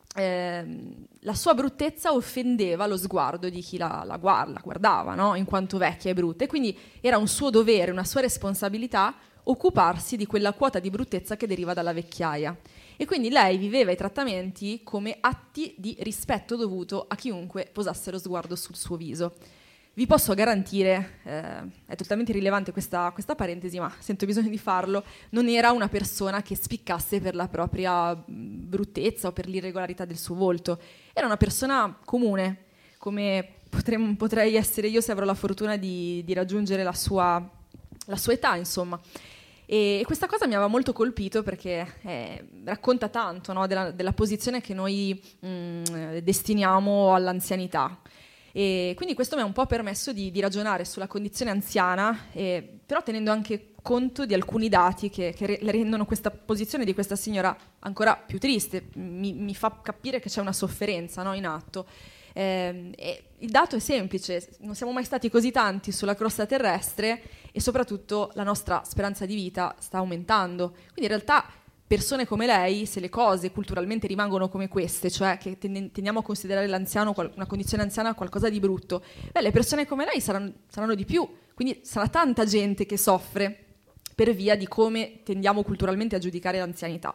ehm, la sua bruttezza offendeva lo sguardo di chi la, la, guarda, la guardava, no? In quanto vecchia e brutta, e quindi era un suo dovere, una sua responsabilità occuparsi di quella quota di bruttezza che deriva dalla vecchiaia. E quindi lei viveva i trattamenti come atti di rispetto dovuto a chiunque posasse lo sguardo sul suo viso. Vi posso garantire, eh, è totalmente irrilevante questa, questa parentesi, ma sento bisogno di farlo, non era una persona che spiccasse per la propria bruttezza o per l'irregolarità del suo volto. Era una persona comune, come potrei, potrei essere io se avrò la fortuna di, di raggiungere la sua, la sua età, insomma. E questa cosa mi aveva molto colpito perché eh, racconta tanto, no, della, della posizione che noi mh, destiniamo all'anzianità. E quindi questo mi ha un po' permesso di, di ragionare sulla condizione anziana, eh, però tenendo anche conto di alcuni dati che, che re, rendono questa posizione di questa signora ancora più triste. Mi, mi fa capire che c'è una sofferenza, no, in atto. Eh, e il dato è semplice: non siamo mai stati così tanti sulla crosta terrestre e soprattutto la nostra speranza di vita sta aumentando. Quindi in realtà persone come lei, se le cose culturalmente rimangono come queste, cioè che tendiamo a considerare l'anziano, una condizione anziana, qualcosa di brutto, beh, le persone come lei saranno, saranno di più Quindi sarà tanta gente che soffre per via di come tendiamo culturalmente a giudicare l'anzianità.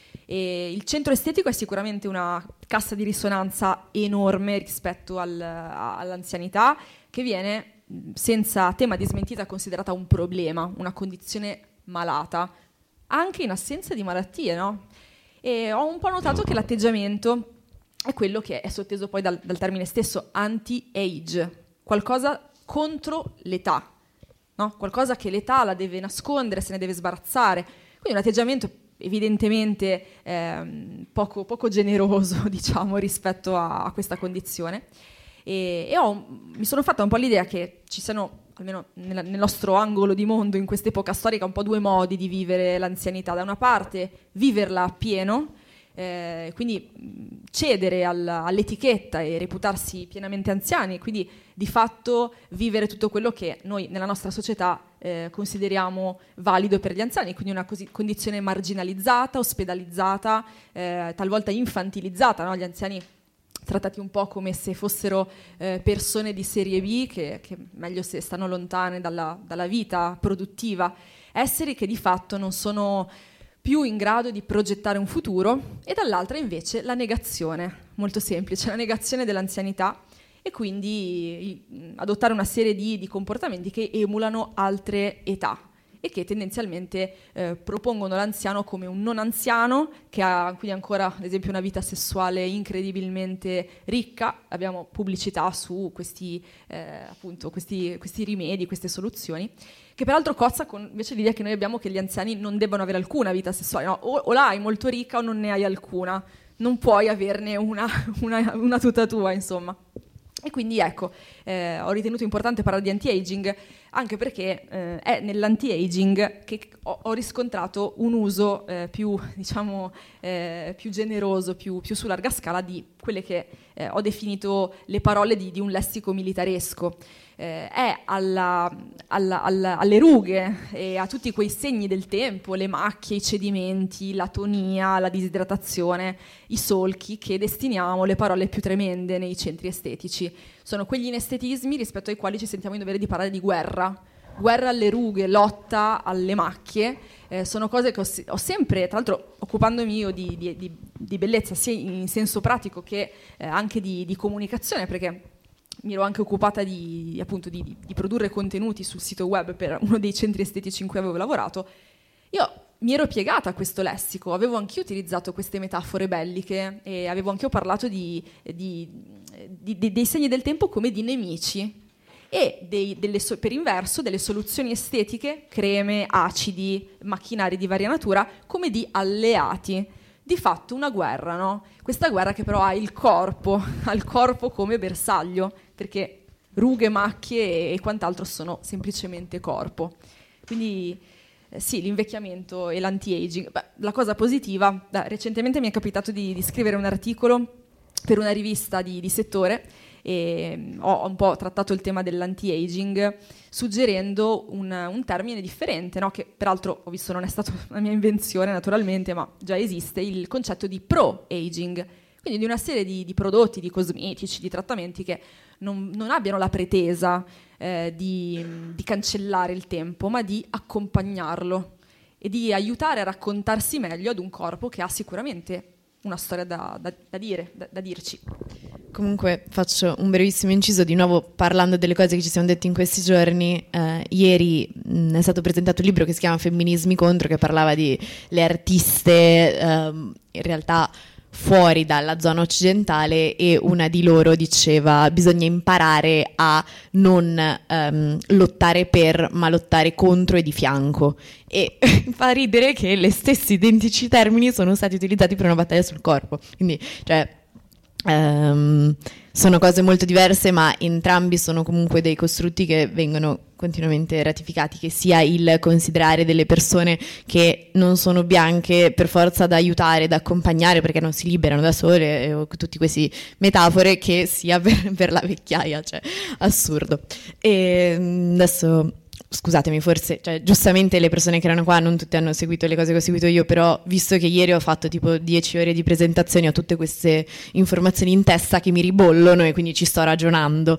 E il centro estetico è sicuramente una cassa di risonanza enorme rispetto al, all'anzianità, che viene senza tema di smentita considerata un problema, una condizione malata, anche in assenza di malattie, no? E ho un po' notato che l'atteggiamento è quello che è sotteso poi dal, dal termine stesso, anti-age, qualcosa contro l'età. No? Qualcosa che l'età la deve nascondere, se ne deve sbarazzare. Quindi un atteggiamento evidentemente ehm, poco, poco generoso, diciamo, rispetto a, a questa condizione. E, e ho, mi sono fatta un po' l'idea che ci siano, almeno nel, nel nostro angolo di mondo, in quest'epoca storica, un po' due modi di vivere l'anzianità. Da una parte, viverla appieno, eh, quindi cedere al, all'etichetta e reputarsi pienamente anziani, quindi di fatto vivere tutto quello che noi nella nostra società eh, consideriamo valido per gli anziani, quindi una così, condizione marginalizzata, ospedalizzata, eh, talvolta infantilizzata, no? Gli anziani trattati un po' come se fossero eh, persone di serie B, che, che meglio se stanno lontane dalla, dalla vita produttiva, esseri che di fatto non sono più in grado di progettare un futuro, e dall'altra invece la negazione, molto semplice, la negazione dell'anzianità, e quindi adottare una serie di, di comportamenti che emulano altre età e che tendenzialmente eh, propongono l'anziano come un non anziano che ha quindi ancora ad esempio una vita sessuale incredibilmente ricca. Abbiamo pubblicità su questi, eh, appunto, questi, questi rimedi, queste soluzioni, che peraltro cozza con invece l'idea che noi abbiamo che gli anziani non debbano avere alcuna vita sessuale, no? o, o la hai molto ricca o non ne hai alcuna, non puoi averne una, una, una tutta tua, insomma. E quindi ecco, eh, ho ritenuto importante parlare di anti-aging anche perché eh, è nell'anti-aging che ho, ho riscontrato un uso eh, più, diciamo, eh, più generoso, più, più su larga scala di quelle che eh, ho definito le parole di, di un lessico militaresco. Eh, è alla, alla, alla, alle rughe e a tutti quei segni del tempo, le macchie, i cedimenti, l'atonia, la disidratazione, i solchi, che destiniamo le parole più tremende nei centri estetici. Sono quegli inestetismi rispetto ai quali ci sentiamo in dovere di parlare di guerra. Guerra alle rughe, lotta alle macchie, eh, sono cose che ho, ho sempre, tra l'altro occupandomi io di, di, di, di bellezza sia in senso pratico che eh, anche di, di comunicazione, perché mi ero anche occupata di, appunto, di, di produrre contenuti sul sito web per uno dei centri estetici in cui avevo lavorato. Io mi ero piegata a questo lessico, avevo anch'io utilizzato queste metafore belliche e avevo anch'io parlato di, di, di, di, dei segni del tempo come di nemici e dei, delle, per inverso delle soluzioni estetiche, creme, acidi, macchinari di varia natura, come di alleati. Di fatto una guerra, no? Questa guerra che però ha il corpo, ha il corpo come bersaglio, perché rughe, macchie e quant'altro sono semplicemente corpo. Quindi eh, sì, l'invecchiamento e l'anti-aging. Beh, la cosa positiva, beh, recentemente mi è capitato di, di scrivere un articolo per una rivista di, di settore e ho un po' trattato il tema dell'anti-aging suggerendo un, un termine differente, no? Che peraltro ho visto non è stata una mia invenzione naturalmente, ma già esiste, il concetto di pro-aging, quindi di una serie di, di prodotti, di cosmetici, di trattamenti che non, non abbiano la pretesa eh, di, di cancellare il tempo, ma di accompagnarlo e di aiutare a raccontarsi meglio ad un corpo che ha sicuramente una storia da, da, da dire, da, da dirci. Comunque faccio un brevissimo inciso, di nuovo parlando delle cose che ci siamo detti in questi giorni. Eh, ieri mh, è stato presentato un libro che si chiama Femminismi contro, che parlava di le artiste ehm, in realtà fuori dalla zona occidentale, e una di loro diceva bisogna imparare a non um, lottare per, ma lottare contro e di fianco, e fa ridere che le stessi identici termini sono stati utilizzati per una battaglia sul corpo, quindi cioè um, sono cose molto diverse, ma entrambi sono comunque dei costrutti che vengono continuamente ratificati, che sia il considerare delle persone che non sono bianche per forza da aiutare, da accompagnare perché non si liberano da sole, e, o tutti questi metafore, che sia per, per la vecchiaia, cioè assurdo. E adesso scusatemi, forse, cioè, giustamente le persone che erano qua non tutte hanno seguito le cose che ho seguito io, però visto che ieri ho fatto tipo dieci ore di presentazioni, ho tutte queste informazioni in testa che mi ribollono e quindi ci sto ragionando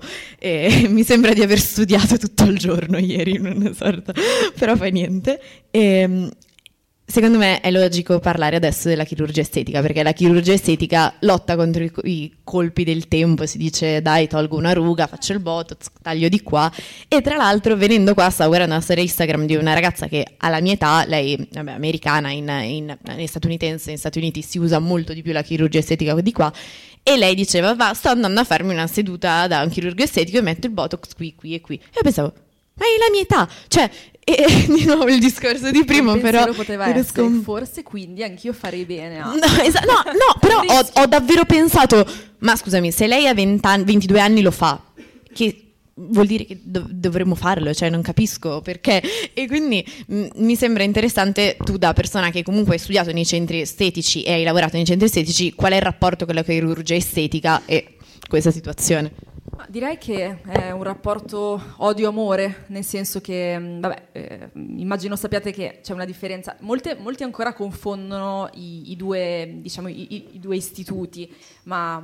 e mi sembra di aver studiato tutto il giorno ieri in una sorta, però fa niente. E, secondo me è logico parlare adesso della chirurgia estetica, perché la chirurgia estetica lotta contro i, i colpi del tempo, si dice dai tolgo una ruga, faccio il botox, taglio di qua, e tra l'altro venendo qua stavo guardando la storia Instagram di una ragazza che alla mia età, lei vabbè, americana, in, in, in statunitense, negli Stati Uniti si usa molto di più la chirurgia estetica di qua, e lei diceva va sto andando a farmi una seduta da un chirurgo estetico e metto il botox qui, qui e qui, e io pensavo ma è la mia età, cioè e, e di nuovo il discorso di prima, il però poteva essere scom- forse quindi anch'io farei bene a... no, esa- no, no però ho, ho davvero pensato ma scusami, se lei a venti anni, ventidue anni lo fa, che vuol dire che dov- dovremmo farlo, cioè non capisco perché, e quindi m- mi sembra interessante, tu da persona che comunque hai studiato nei centri estetici e hai lavorato nei centri estetici, qual è il rapporto con la chirurgia estetica e questa situazione? Ma direi che è un rapporto odio-amore, nel senso che, vabbè, eh, immagino sappiate che c'è una differenza. Molte, molti ancora confondono i, i, due, diciamo, i, i due istituti, ma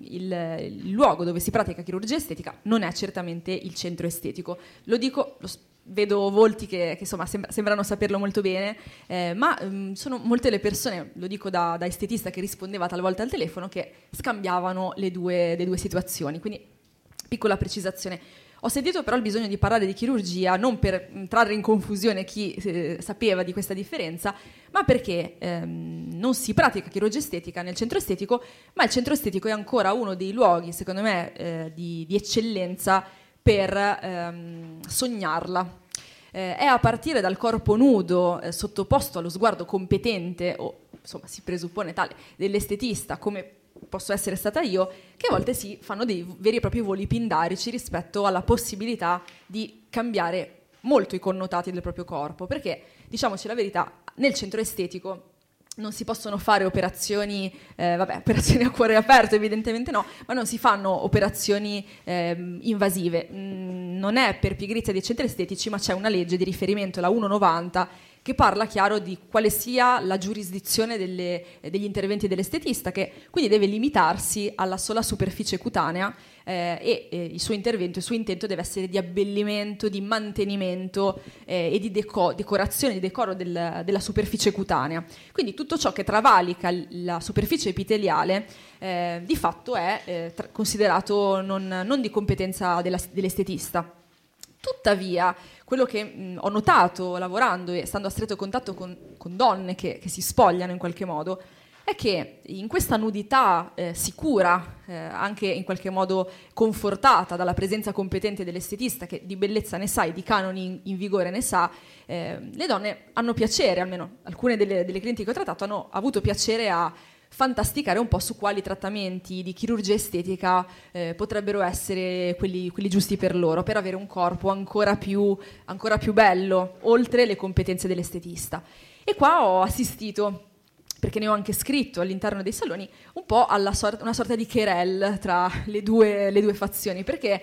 il, il luogo dove si pratica chirurgia estetica non è certamente il centro estetico. Lo dico, lo vedo volti che, che insomma sembra, sembrano saperlo molto bene, eh, ma um, sono molte le persone, lo dico da, da estetista che rispondeva talvolta al telefono, che scambiavano le due, le due situazioni. Quindi piccola precisazione. Ho sentito però il bisogno di parlare di chirurgia non per trarre in confusione chi eh, sapeva di questa differenza, ma perché ehm, non si pratica chirurgia estetica nel centro estetico, ma il centro estetico è ancora uno dei luoghi, secondo me, eh, di, di eccellenza per ehm, sognarla. Eh, è a partire dal corpo nudo eh, sottoposto allo sguardo competente, o insomma si presuppone tale, dell'estetista, come posso essere stata io, che a volte si fanno dei veri e propri voli pindarici rispetto alla possibilità di cambiare molto i connotati del proprio corpo, perché, diciamoci la verità, nel centro estetico non si possono fare operazioni, eh, vabbè, operazioni a cuore aperto evidentemente no, ma non si fanno operazioni eh, invasive. Mm, non è per pigrizia dei centri estetici, ma c'è una legge di riferimento, la unonovanta, che parla chiaro di quale sia la giurisdizione delle, degli interventi dell'estetista, che quindi deve limitarsi alla sola superficie cutanea eh, e eh, il suo intervento, il suo intento deve essere di abbellimento, di mantenimento eh, e di deco- decorazione, di decoro del, della superficie cutanea. Quindi tutto ciò che travalica la superficie epiteliale eh, di fatto è eh, tra- considerato non, non di competenza della, dell'estetista. Tuttavia, quello che mh, ho notato lavorando e stando a stretto contatto con, con donne che, che si spogliano in qualche modo è che in questa nudità eh, sicura, eh, anche in qualche modo confortata dalla presenza competente dell'estetista che di bellezza ne sa e di canoni in, in vigore ne sa, eh, le donne hanno piacere, almeno alcune delle, delle clienti che ho trattato hanno avuto piacere a fantasticare un po' su quali trattamenti di chirurgia estetica eh, potrebbero essere quelli, quelli giusti per loro, per avere un corpo ancora più, ancora più bello, oltre le competenze dell'estetista. E qua ho assistito, perché ne ho anche scritto all'interno dei saloni, un po' alla sorta, una sorta di querelle tra le due, le due fazioni, perché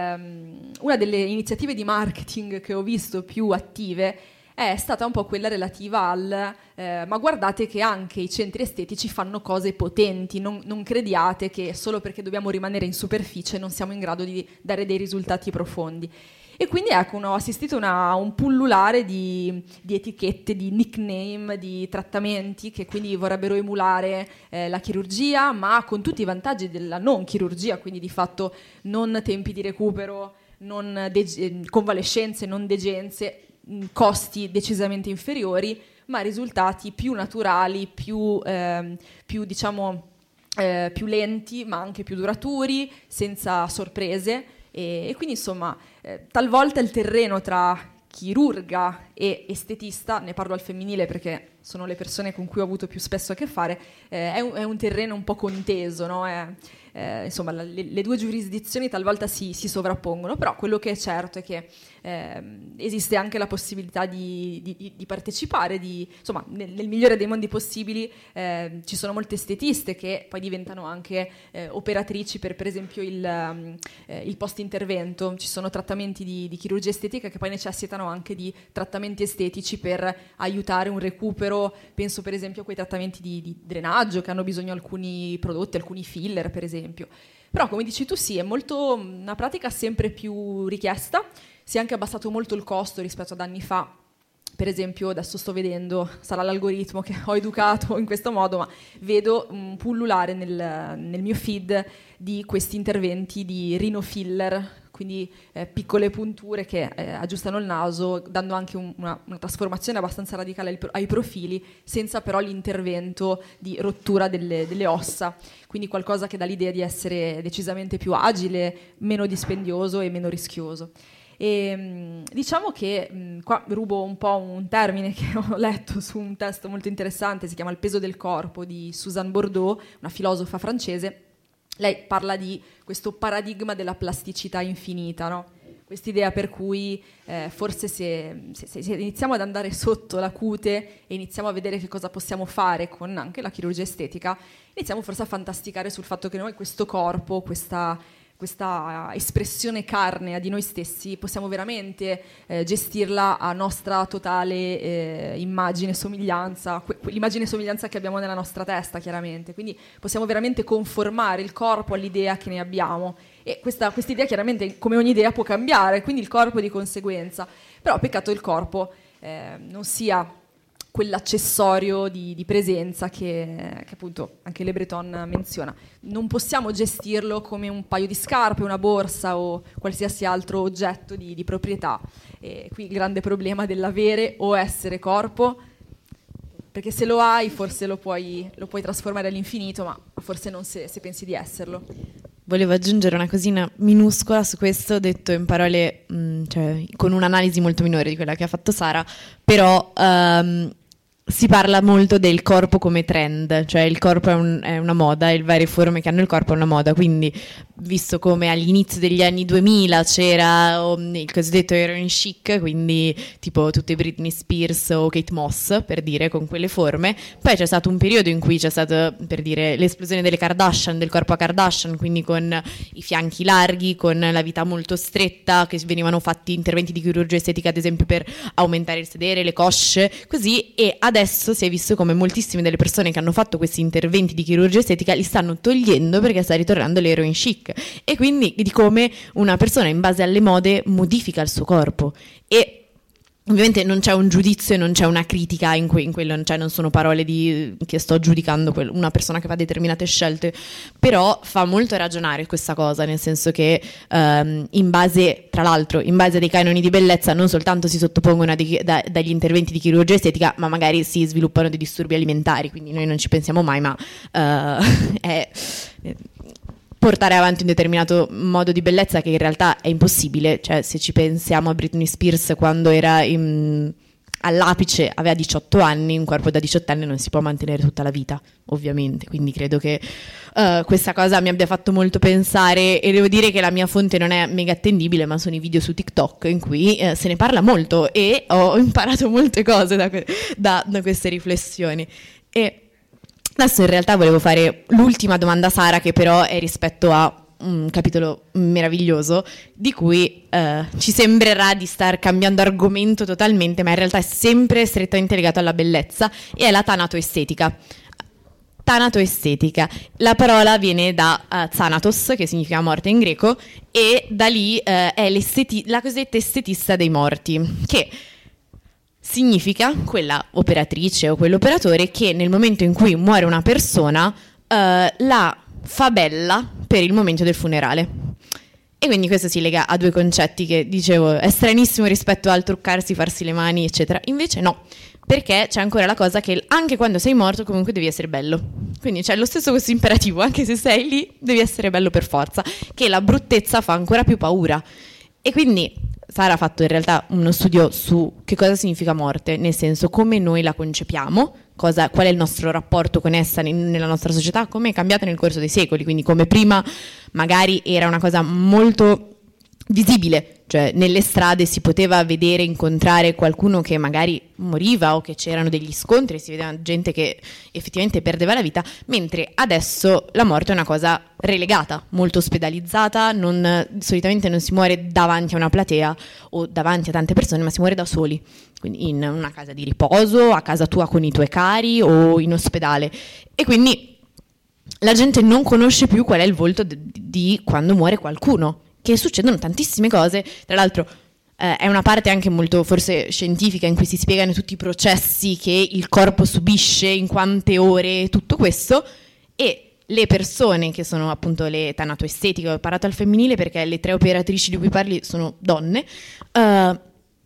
ehm, una delle iniziative di marketing che ho visto più attive è stata un po' quella relativa al eh, ma guardate che anche i centri estetici fanno cose potenti, non, non crediate che solo perché dobbiamo rimanere in superficie non siamo in grado di dare dei risultati profondi. E quindi ecco, ho assistito a un pullulare di, di etichette, di nickname, di trattamenti che quindi vorrebbero emulare eh, la chirurgia, ma con tutti i vantaggi della non chirurgia, quindi di fatto non tempi di recupero, non de- convalescenze, non degenze, costi decisamente inferiori, ma risultati più naturali, più, eh, più diciamo eh, più lenti, ma anche più duraturi, senza sorprese. E, e quindi insomma eh, talvolta il terreno tra chirurga e estetista, ne parlo al femminile perché sono le persone con cui ho avuto più spesso a che fare, eh, è, un, è un terreno un po' conteso, no? È, eh, insomma, la, le, le due giurisdizioni talvolta si, si sovrappongono, però quello che è certo è che eh, esiste anche la possibilità di, di, di partecipare, di, insomma, nel, nel migliore dei mondi possibili eh, ci sono molte estetiste che poi diventano anche eh, operatrici per per esempio il, eh, il post-intervento. Ci sono trattamenti di, di chirurgia estetica che poi necessitano anche di trattamenti estetici per aiutare un recupero, penso per esempio a quei trattamenti di, di drenaggio che hanno bisogno alcuni prodotti, alcuni filler per esempio. Però come dici tu sì, è molto una pratica sempre più richiesta, si è anche abbassato molto il costo rispetto ad anni fa. Per esempio adesso sto vedendo, sarà l'algoritmo che ho educato in questo modo, ma vedo un pullulare nel, nel mio feed di questi interventi di rinofiller, quindi eh, piccole punture che eh, aggiustano il naso, dando anche un, una, una trasformazione abbastanza radicale ai, ai profili, senza però l'intervento di rottura delle, delle ossa, quindi qualcosa che dà l'idea di essere decisamente più agile, meno dispendioso e meno rischioso. E, diciamo che mh, qua rubo un po' un termine che ho letto su un testo molto interessante, si chiama Il peso del corpo di Suzanne Bordeaux, una filosofa francese. Lei parla di questo paradigma della plasticità infinita, no? Quest'idea per cui eh, forse se, se, se iniziamo ad andare sotto la cute e iniziamo a vedere che cosa possiamo fare con anche la chirurgia estetica, iniziamo forse a fantasticare sul fatto che noi questo corpo, questa questa espressione carnea di noi stessi, possiamo veramente eh, gestirla a nostra totale eh, immagine e somiglianza, que- l'immagine e somiglianza che abbiamo nella nostra testa, chiaramente. Quindi possiamo veramente conformare il corpo all'idea che ne abbiamo. E questa idea chiaramente, come ogni idea, può cambiare, quindi il corpo di conseguenza. Però peccato il corpo eh, non sia quell'accessorio di, di presenza che, che appunto anche Le Breton menziona. Non possiamo gestirlo come un paio di scarpe, una borsa o qualsiasi altro oggetto di, di proprietà. E qui il grande problema dell'avere o essere corpo, perché se lo hai forse lo puoi, lo puoi trasformare all'infinito, ma forse non se, se pensi di esserlo. Volevo aggiungere una cosina minuscola su questo, detto in parole, mh, cioè, con un'analisi molto minore di quella che ha fatto Sara, però um, si parla molto del corpo come trend, cioè il corpo è, un, è una moda e le varie forme che hanno il corpo è una moda, quindi visto come all'inizio degli anni duemila c'era um, il cosiddetto heroin chic, quindi tipo tutte Britney Spears o Kate Moss, per dire, con quelle forme, poi c'è stato un periodo in cui c'è stata, per dire, l'esplosione delle Kardashian, del corpo a Kardashian, quindi con i fianchi larghi, con la vita molto stretta, che venivano fatti interventi di chirurgia estetica ad esempio per aumentare il sedere, le cosce, così, e adesso si è visto come moltissime delle persone che hanno fatto questi interventi di chirurgia estetica li stanno togliendo perché sta ritornando l'heroin chic, e quindi di come una persona in base alle mode modifica il suo corpo. E ovviamente non c'è un giudizio e non c'è una critica in, que- in quello, cioè non sono parole di che sto giudicando que- una persona che fa determinate scelte, però fa molto ragionare questa cosa, nel senso che um, in base, tra l'altro, in base a dei canoni di bellezza non soltanto si sottopongono a di- da- dagli interventi di chirurgia estetica, ma magari si sviluppano dei disturbi alimentari, quindi noi non ci pensiamo mai, ma uh, è... portare avanti un determinato modo di bellezza che in realtà è impossibile. Cioè, se ci pensiamo a Britney Spears quando era in, all'apice, aveva diciotto anni, un corpo da diciotto anni non si può mantenere tutta la vita, ovviamente, quindi credo che uh, questa cosa mi abbia fatto molto pensare, e devo dire che la mia fonte non è mega attendibile, ma sono i video su TikTok in cui uh, se ne parla molto e ho imparato molte cose da, que- da, da queste riflessioni. E adesso in realtà volevo fare l'ultima domanda a Sara, che però è rispetto a un capitolo meraviglioso di cui eh, ci sembrerà di star cambiando argomento totalmente, ma in realtà è sempre strettamente legato alla bellezza, e è la tanatoestetica. Tanatoestetica, la parola viene da uh, thanatos, che significa morte in greco, e da lì uh, è la cosiddetta estetista dei morti, che significa quella operatrice o quell'operatore che nel momento in cui muore una persona eh, la fa bella per il momento del funerale. E quindi questo si lega a due concetti che dicevo è stranissimo rispetto al truccarsi, farsi le mani eccetera, invece no, perché c'è ancora la cosa che anche quando sei morto comunque devi essere bello, quindi c'è lo stesso questo imperativo, anche se sei lì devi essere bello per forza, che la bruttezza fa ancora più paura. E quindi Sara ha fatto in realtà uno studio su che cosa significa morte, nel senso come noi la concepiamo, cosa, qual è il nostro rapporto con essa nella nostra società, come è cambiata nel corso dei secoli, quindi come prima magari era una cosa molto visibile, cioè nelle strade si poteva vedere, incontrare qualcuno che magari moriva o che c'erano degli scontri, si vedeva gente che effettivamente perdeva la vita, mentre adesso la morte è una cosa relegata, molto ospedalizzata, non, solitamente non si muore davanti a una platea o davanti a tante persone, ma si muore da soli, quindi in una casa di riposo, a casa tua con i tuoi cari o in ospedale, e quindi la gente non conosce più qual è il volto di, di quando muore qualcuno, che succedono tantissime cose, tra l'altro eh, è una parte anche molto forse scientifica in cui si spiegano tutti i processi che il corpo subisce, in quante ore, tutto questo, e le persone che sono appunto le tanatoestetiche, ho parlato al femminile perché le tre operatrici di cui parli sono donne, eh,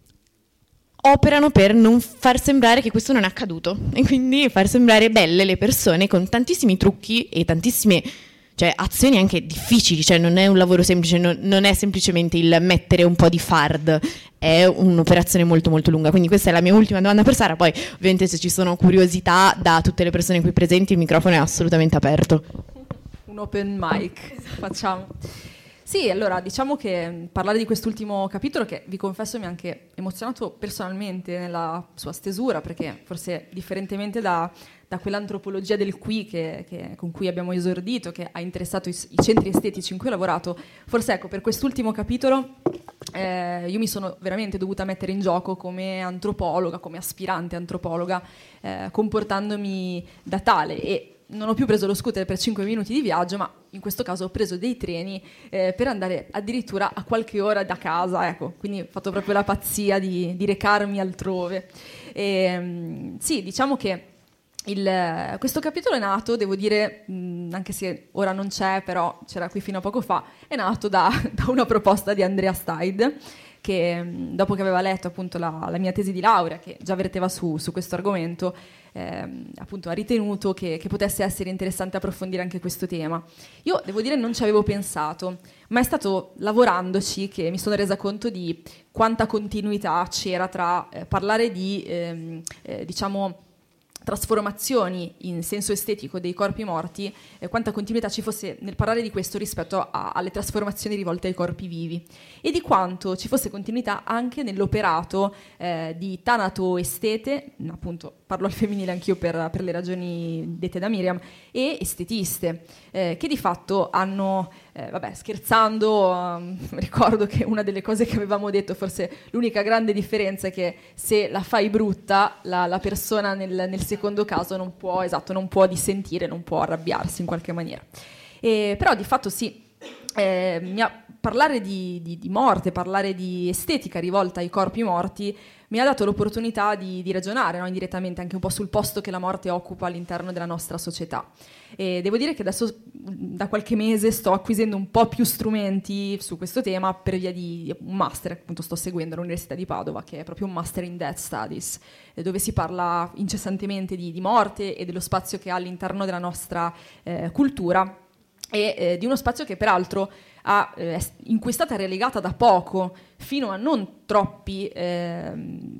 operano per non far sembrare che questo non è accaduto e quindi far sembrare belle le persone con tantissimi trucchi e tantissime, cioè, azioni anche difficili, cioè non è un lavoro semplice, non, non è semplicemente il mettere un po' di fard, è un'operazione molto molto lunga. Quindi questa è la mia ultima domanda per Sara, poi ovviamente se ci sono curiosità da tutte le persone qui presenti il microfono è assolutamente aperto. Un open mic, facciamo. Sì, allora diciamo che parlare di quest'ultimo capitolo, che vi confesso mi ha anche emozionato personalmente nella sua stesura, perché forse differentemente da, da quell'antropologia del qui che, che, con cui abbiamo esordito, che ha interessato i, i centri estetici in cui ho lavorato, forse ecco per quest'ultimo capitolo eh, io mi sono veramente dovuta mettere in gioco come antropologa, come aspirante antropologa, eh, comportandomi da tale, e non ho più preso lo scooter per cinque minuti di viaggio, ma in questo caso ho preso dei treni eh, per andare addirittura a qualche ora da casa, ecco, quindi ho fatto proprio la pazzia di, di recarmi altrove. E, sì, diciamo che il, questo capitolo è nato, devo dire, mh, anche se ora non c'è, però c'era qui fino a poco fa, è nato da, da una proposta di Andrea Steid, che dopo che aveva letto appunto la, la mia tesi di laurea, che già verteva su, su questo argomento, eh, appunto ha ritenuto che, che potesse essere interessante approfondire anche questo tema. Io devo dire non ci avevo pensato, ma è stato lavorandoci che mi sono resa conto di quanta continuità c'era tra eh, parlare di ehm, eh, diciamo trasformazioni in senso estetico dei corpi morti, e eh, quanta continuità ci fosse nel parlare di questo rispetto a, alle trasformazioni rivolte ai corpi vivi, e di quanto ci fosse continuità anche nell'operato eh, di tanatoestete, appunto parlo al femminile anch'io per, per le ragioni dette da Miriam, e estetiste, eh, che di fatto hanno, eh, vabbè scherzando, um, ricordo che una delle cose che avevamo detto, forse l'unica grande differenza, è che se la fai brutta, la, la persona nel, nel secondo caso non può, esatto, non può dissentire, non può arrabbiarsi in qualche maniera. E, però di fatto sì, eh, mi ha, parlare di, di, di morte, parlare di estetica rivolta ai corpi morti mi ha dato l'opportunità di, di ragionare, no, indirettamente anche un po' sul posto che la morte occupa all'interno della nostra società. E devo dire che adesso da qualche mese sto acquisendo un po' più strumenti su questo tema per via di un master, appunto sto seguendo all'Università di Padova, che è proprio un master in Death Studies, dove si parla incessantemente di, di morte e dello spazio che ha all'interno della nostra eh, cultura, e eh, di uno spazio che peraltro ha, eh, in cui è stata relegata da poco, fino a non troppi eh,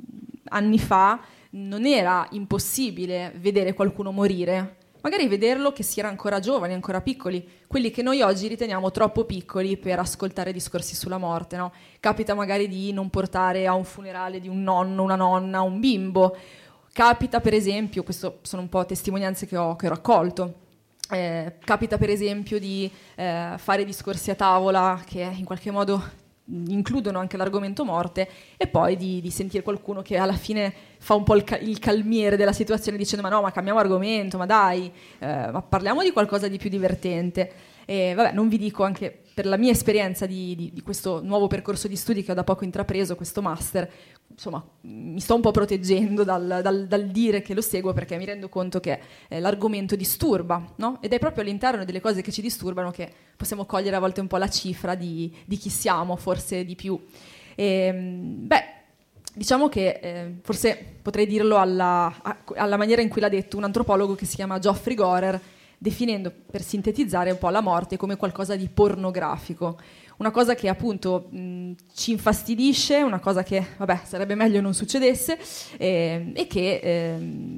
anni fa, non era impossibile vedere qualcuno morire, magari vederlo che si era ancora giovani, ancora piccoli, quelli che noi oggi riteniamo troppo piccoli per ascoltare discorsi sulla morte, no? Capita magari di non portare a un funerale di un nonno, una nonna, un bimbo, capita per esempio, questo sono un po' testimonianze che ho, che ho raccolto, Eh, capita per esempio di eh, fare discorsi a tavola che in qualche modo includono anche l'argomento morte, e poi di, di sentire qualcuno che alla fine fa un po' il, ca- il calmiere della situazione dicendo ma no, ma cambiamo argomento, ma dai, eh, ma parliamo di qualcosa di più divertente. E vabbè, non vi dico, anche per la mia esperienza di, di, di questo nuovo percorso di studi che ho da poco intrapreso, questo master, insomma mi sto un po' proteggendo dal, dal, dal dire che lo seguo, perché mi rendo conto che eh, l'argomento disturba, no? Ed è proprio all'interno delle cose che ci disturbano che possiamo cogliere a volte un po' la cifra di, di chi siamo, forse di più. E, beh, diciamo che eh, forse potrei dirlo alla, alla maniera in cui l'ha detto un antropologo che si chiama Geoffrey Gorer, definendo, per sintetizzare un po' la morte, come qualcosa di pornografico, una cosa che appunto mh, ci infastidisce, una cosa che vabbè sarebbe meglio non succedesse eh, e che eh,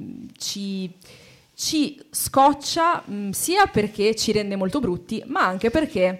ci, ci scoccia mh, sia perché ci rende molto brutti, ma anche perché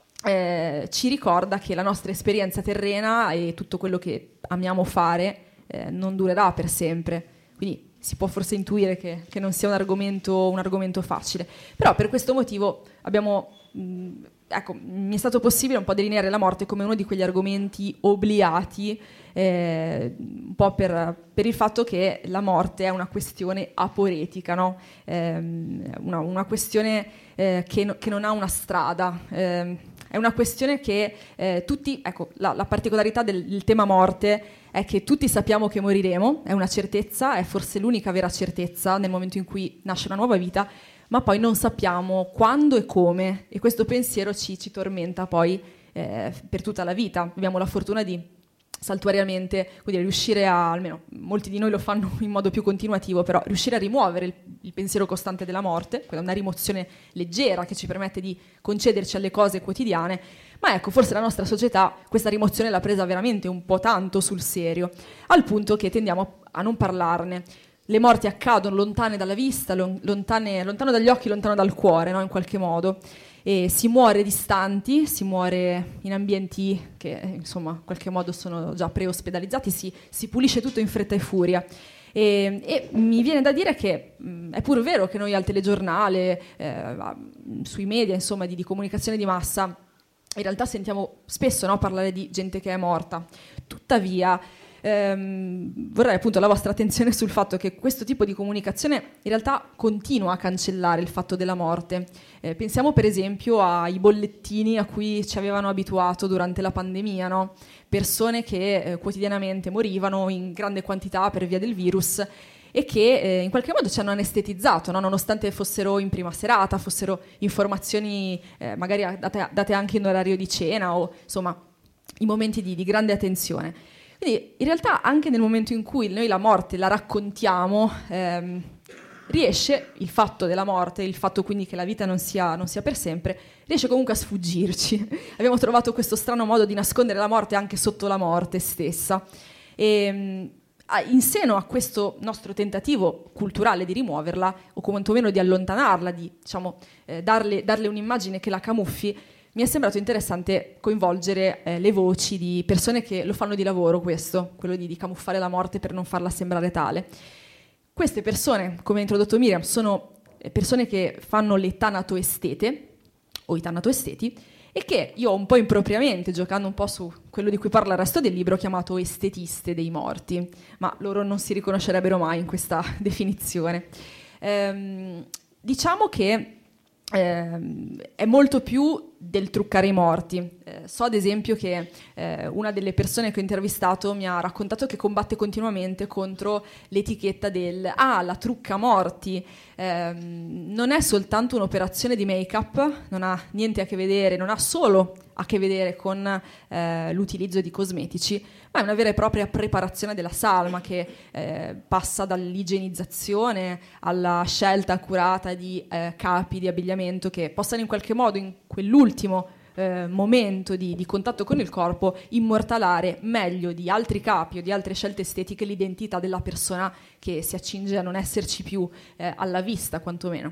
eh, ci ricorda che la nostra esperienza terrena e tutto quello che amiamo fare eh, non durerà per sempre. Quindi si può forse intuire che, che non sia un argomento, un argomento facile, però per questo motivo abbiamo, mh, ecco, mi è stato possibile un po' delineare la morte come uno di quegli argomenti obliati, eh, un po' per, per il fatto che la morte è una questione aporetica, no? eh, una, una questione eh, che, no, che non ha una strada. Eh, È una questione che eh, tutti, ecco, la, la particolarità del, del tema morte è che tutti sappiamo che moriremo, è una certezza, è forse l'unica vera certezza nel momento in cui nasce una nuova vita, ma poi non sappiamo quando e come, e questo pensiero ci, ci tormenta poi eh, per tutta la vita. Abbiamo la fortuna di saltuariamente, quindi riuscire a, almeno molti di noi lo fanno in modo più continuativo, però riuscire a rimuovere il, il pensiero costante della morte, quella è una rimozione leggera che ci permette di concederci alle cose quotidiane, ma ecco, forse la nostra società questa rimozione l'ha presa veramente un po' tanto sul serio, al punto che tendiamo a non parlarne. Le morti accadono lontane dalla vista, lontane, lontano dagli occhi, lontano dal cuore, no? In qualche modo. E si muore distanti, si muore in ambienti che insomma in qualche modo sono già preospedalizzati, si, si pulisce tutto in fretta e furia. E, e mi viene da dire che mh, è pur vero che noi al telegiornale, eh, sui media insomma di, di comunicazione di massa, in realtà sentiamo spesso, no, parlare di gente che è morta. Tuttavia ehm, vorrei appunto la vostra attenzione sul fatto che questo tipo di comunicazione in realtà continua a cancellare il fatto della morte. Eh, pensiamo per esempio ai bollettini a cui ci avevano abituato durante la pandemia, no? Persone che eh, quotidianamente morivano in grande quantità per via del virus e che eh, in qualche modo ci hanno anestetizzato, no? Nonostante fossero in prima serata, fossero informazioni eh, magari date, date anche in orario di cena o insomma in momenti di, di grande attenzione. Quindi in realtà anche nel momento in cui noi la morte la raccontiamo, ehm, riesce il fatto della morte, il fatto quindi che la vita non sia, non sia per sempre, riesce comunque a sfuggirci. Abbiamo trovato questo strano modo di nascondere la morte anche sotto la morte stessa. E, in seno a questo nostro tentativo culturale di rimuoverla, o quantomeno di allontanarla, di diciamo, eh, darle, darle un'immagine che la camuffi, mi è sembrato interessante coinvolgere eh, le voci di persone che lo fanno di lavoro questo, quello di, di camuffare la morte per non farla sembrare tale. Queste persone, come ha introdotto Miriam, sono persone che fanno le tanatoestete o i tanatoesteti e che io un po' impropriamente, giocando un po' su quello di cui parla il resto del libro, ho chiamato estetiste dei morti, ma loro non si riconoscerebbero mai in questa definizione. Ehm, diciamo che Eh, è molto più del truccare i morti. Eh, so ad esempio che eh, una delle persone che ho intervistato mi ha raccontato che combatte continuamente contro l'etichetta del ah, la trucca morti. Eh, non è soltanto un'operazione di make-up, non ha niente a che vedere, non ha solo a che vedere con eh, l'utilizzo di cosmetici, ma è una vera e propria preparazione della salma che eh, passa dall'igienizzazione alla scelta accurata di eh, capi di abbigliamento che possano in qualche modo in quell'ultimo eh, momento di, di contatto con il corpo immortalare meglio di altri capi o di altre scelte estetiche l'identità della persona che si accinge a non esserci più eh, alla vista quantomeno.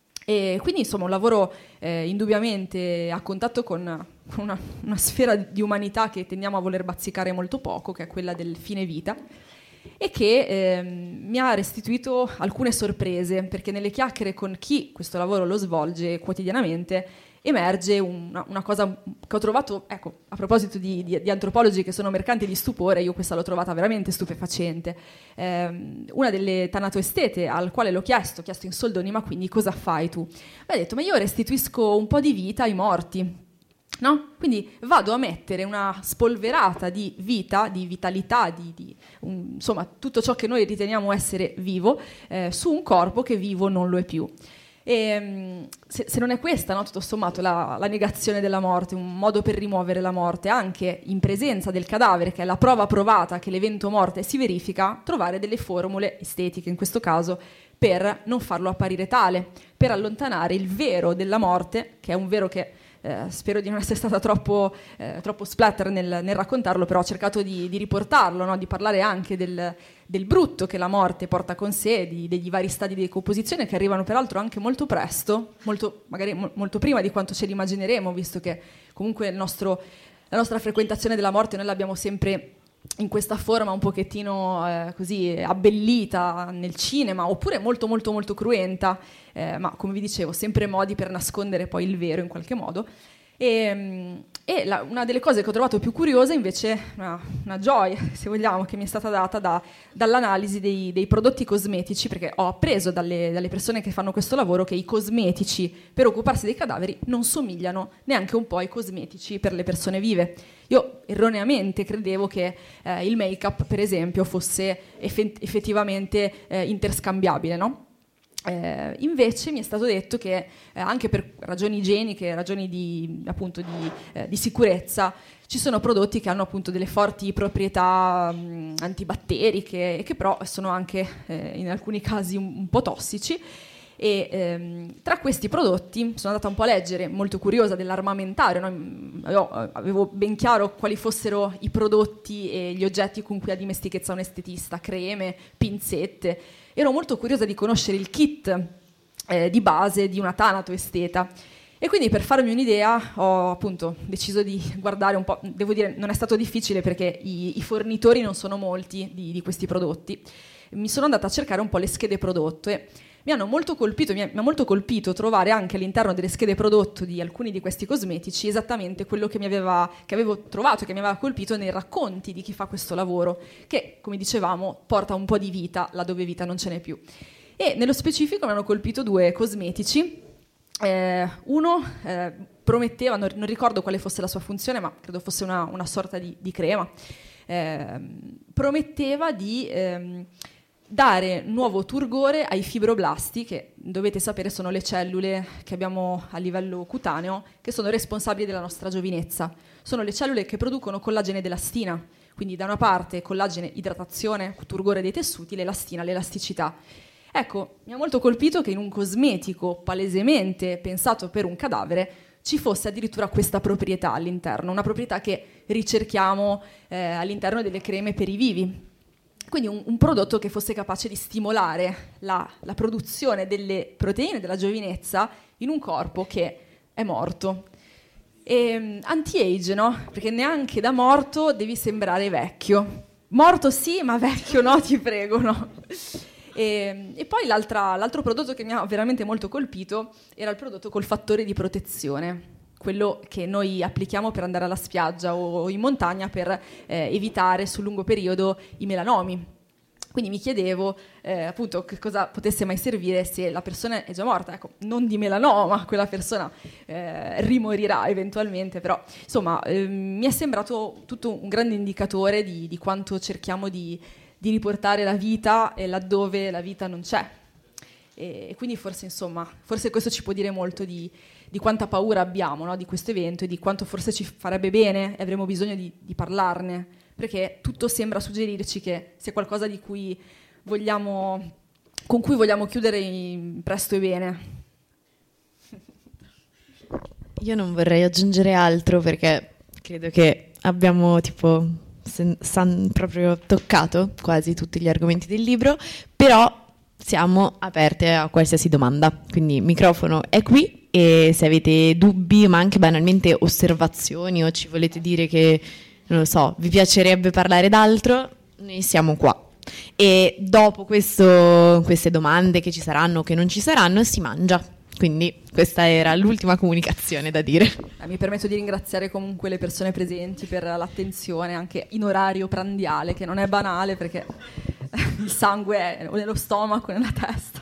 E quindi insomma un lavoro eh, indubbiamente a contatto con una, una sfera di umanità che tendiamo a voler bazzicare molto poco, che è quella del fine vita, e che eh, mi ha restituito alcune sorprese, perché nelle chiacchiere con chi questo lavoro lo svolge quotidianamente emerge una, una cosa che ho trovato, ecco, a proposito di, di, di antropologi che sono mercanti di stupore, io questa l'ho trovata veramente stupefacente. Eh, una delle tanatoestete al quale l'ho chiesto, ho chiesto in soldoni, ma quindi cosa fai tu? Mi ha detto, ma io restituisco un po' di vita ai morti. No? Quindi vado a mettere una spolverata di vita, di vitalità, di, di un, insomma tutto ciò che noi riteniamo essere vivo eh, su un corpo che vivo non lo è più. E, se, se non è questa, no, tutto sommato, la, la negazione della morte, un modo per rimuovere la morte, anche in presenza del cadavere, che è la prova provata che l'evento morte si verifica, trovare delle formule estetiche, in questo caso, per non farlo apparire tale, per allontanare il vero della morte, che è un vero che eh, spero di non essere stata troppo, eh, troppo splatter nel, nel raccontarlo, però ho cercato di, di riportarlo, no? Di parlare anche del, del brutto che la morte porta con sé, di, degli vari stadi di decomposizione che arrivano peraltro anche molto presto, molto, magari mo- molto prima di quanto ce li immagineremo, visto che comunque il nostro, la nostra frequentazione della morte noi l'abbiamo sempre in questa forma un pochettino eh, così abbellita nel cinema, oppure molto molto molto cruenta, eh, ma come vi dicevo sempre modi per nascondere poi il vero in qualche modo. E, e la, una delle cose che ho trovato più curiosa invece, una, una gioia se vogliamo, che mi è stata data da, dall'analisi dei, dei prodotti cosmetici, perché ho appreso dalle, dalle persone che fanno questo lavoro che i cosmetici per occuparsi dei cadaveri non somigliano neanche un po' ai cosmetici per le persone vive. Io erroneamente credevo che eh, il make-up, per esempio, fosse eff- effettivamente eh, interscambiabile, no? Eh, invece mi è stato detto che eh, anche per ragioni igieniche, ragioni di, appunto, di, eh, di sicurezza, ci sono prodotti che hanno appunto delle forti proprietà mh, antibatteriche e che però sono anche eh, in alcuni casi un, un po' tossici. E ehm, tra questi prodotti sono andata un po' a leggere, molto curiosa dell'armamentario, no? Io avevo ben chiaro quali fossero i prodotti e gli oggetti con cui ha dimestichezza un estetista, creme, pinzette. Ero molto curiosa di conoscere il kit eh, di base di una Thanato esteta. E quindi per farmi un'idea ho appunto deciso di guardare un po', devo dire non è stato difficile perché i, i fornitori non sono molti di, di questi prodotti. Mi sono andata a cercare un po' le schede prodotto e mi hanno molto colpito, mi ha, mi ha molto colpito trovare anche all'interno delle schede prodotto di alcuni di questi cosmetici esattamente quello che mi aveva, che avevo trovato, che mi aveva colpito nei racconti di chi fa questo lavoro, che come dicevamo porta un po' di vita laddove vita non ce n'è più. E nello specifico mi hanno colpito due cosmetici. Eh, uno eh, prometteva, non, non ricordo quale fosse la sua funzione, ma credo fosse una, una sorta di, di crema, eh, prometteva di ehm, dare nuovo turgore ai fibroblasti, che dovete sapere sono le cellule che abbiamo a livello cutaneo, che sono responsabili della nostra giovinezza. Sono le cellule che producono collagene ed elastina, quindi da una parte collagene, idratazione, turgore dei tessuti, l'elastina, l'elasticità. Ecco, mi ha molto colpito che in un cosmetico palesemente pensato per un cadavere ci fosse addirittura questa proprietà all'interno, una proprietà che ricerchiamo eh, all'interno delle creme per i vivi. Quindi un, un prodotto che fosse capace di stimolare la, la produzione delle proteine della giovinezza in un corpo che è morto. E, anti-age, no? Perché neanche da morto devi sembrare vecchio. Morto sì, ma vecchio no, ti prego, no? E, e poi l'altra, l'altro prodotto che mi ha veramente molto colpito era il prodotto col fattore di protezione, quello che noi applichiamo per andare alla spiaggia o in montagna per eh, evitare sul lungo periodo i melanomi. Quindi mi chiedevo eh, appunto che cosa potesse mai servire se la persona è già morta. Ecco, non di melanoma, quella persona eh, rimorirà eventualmente, però insomma eh, mi è sembrato tutto un grande indicatore di, di quanto cerchiamo di di riportare la vita e laddove la vita non c'è. E quindi forse, insomma, forse questo ci può dire molto di, di quanta paura abbiamo, no, di questo evento e di quanto forse ci farebbe bene e avremo bisogno di, di parlarne, perché tutto sembra suggerirci che sia qualcosa di cui vogliamo, con cui vogliamo chiudere in, presto e bene. Io non vorrei aggiungere altro perché credo che abbiamo tipo san proprio toccato quasi tutti gli argomenti del libro, però siamo aperte a qualsiasi domanda, quindi il microfono è qui e se avete dubbi ma anche banalmente osservazioni o ci volete dire che, non lo so, vi piacerebbe parlare d'altro, noi siamo qua. E dopo questo, queste domande che ci saranno o che non ci saranno si mangia. Quindi questa era l'ultima comunicazione da dire. Eh, mi permetto di ringraziare comunque le persone presenti per l'attenzione anche in orario prandiale, che non è banale perché il sangue è nello stomaco e nella testa.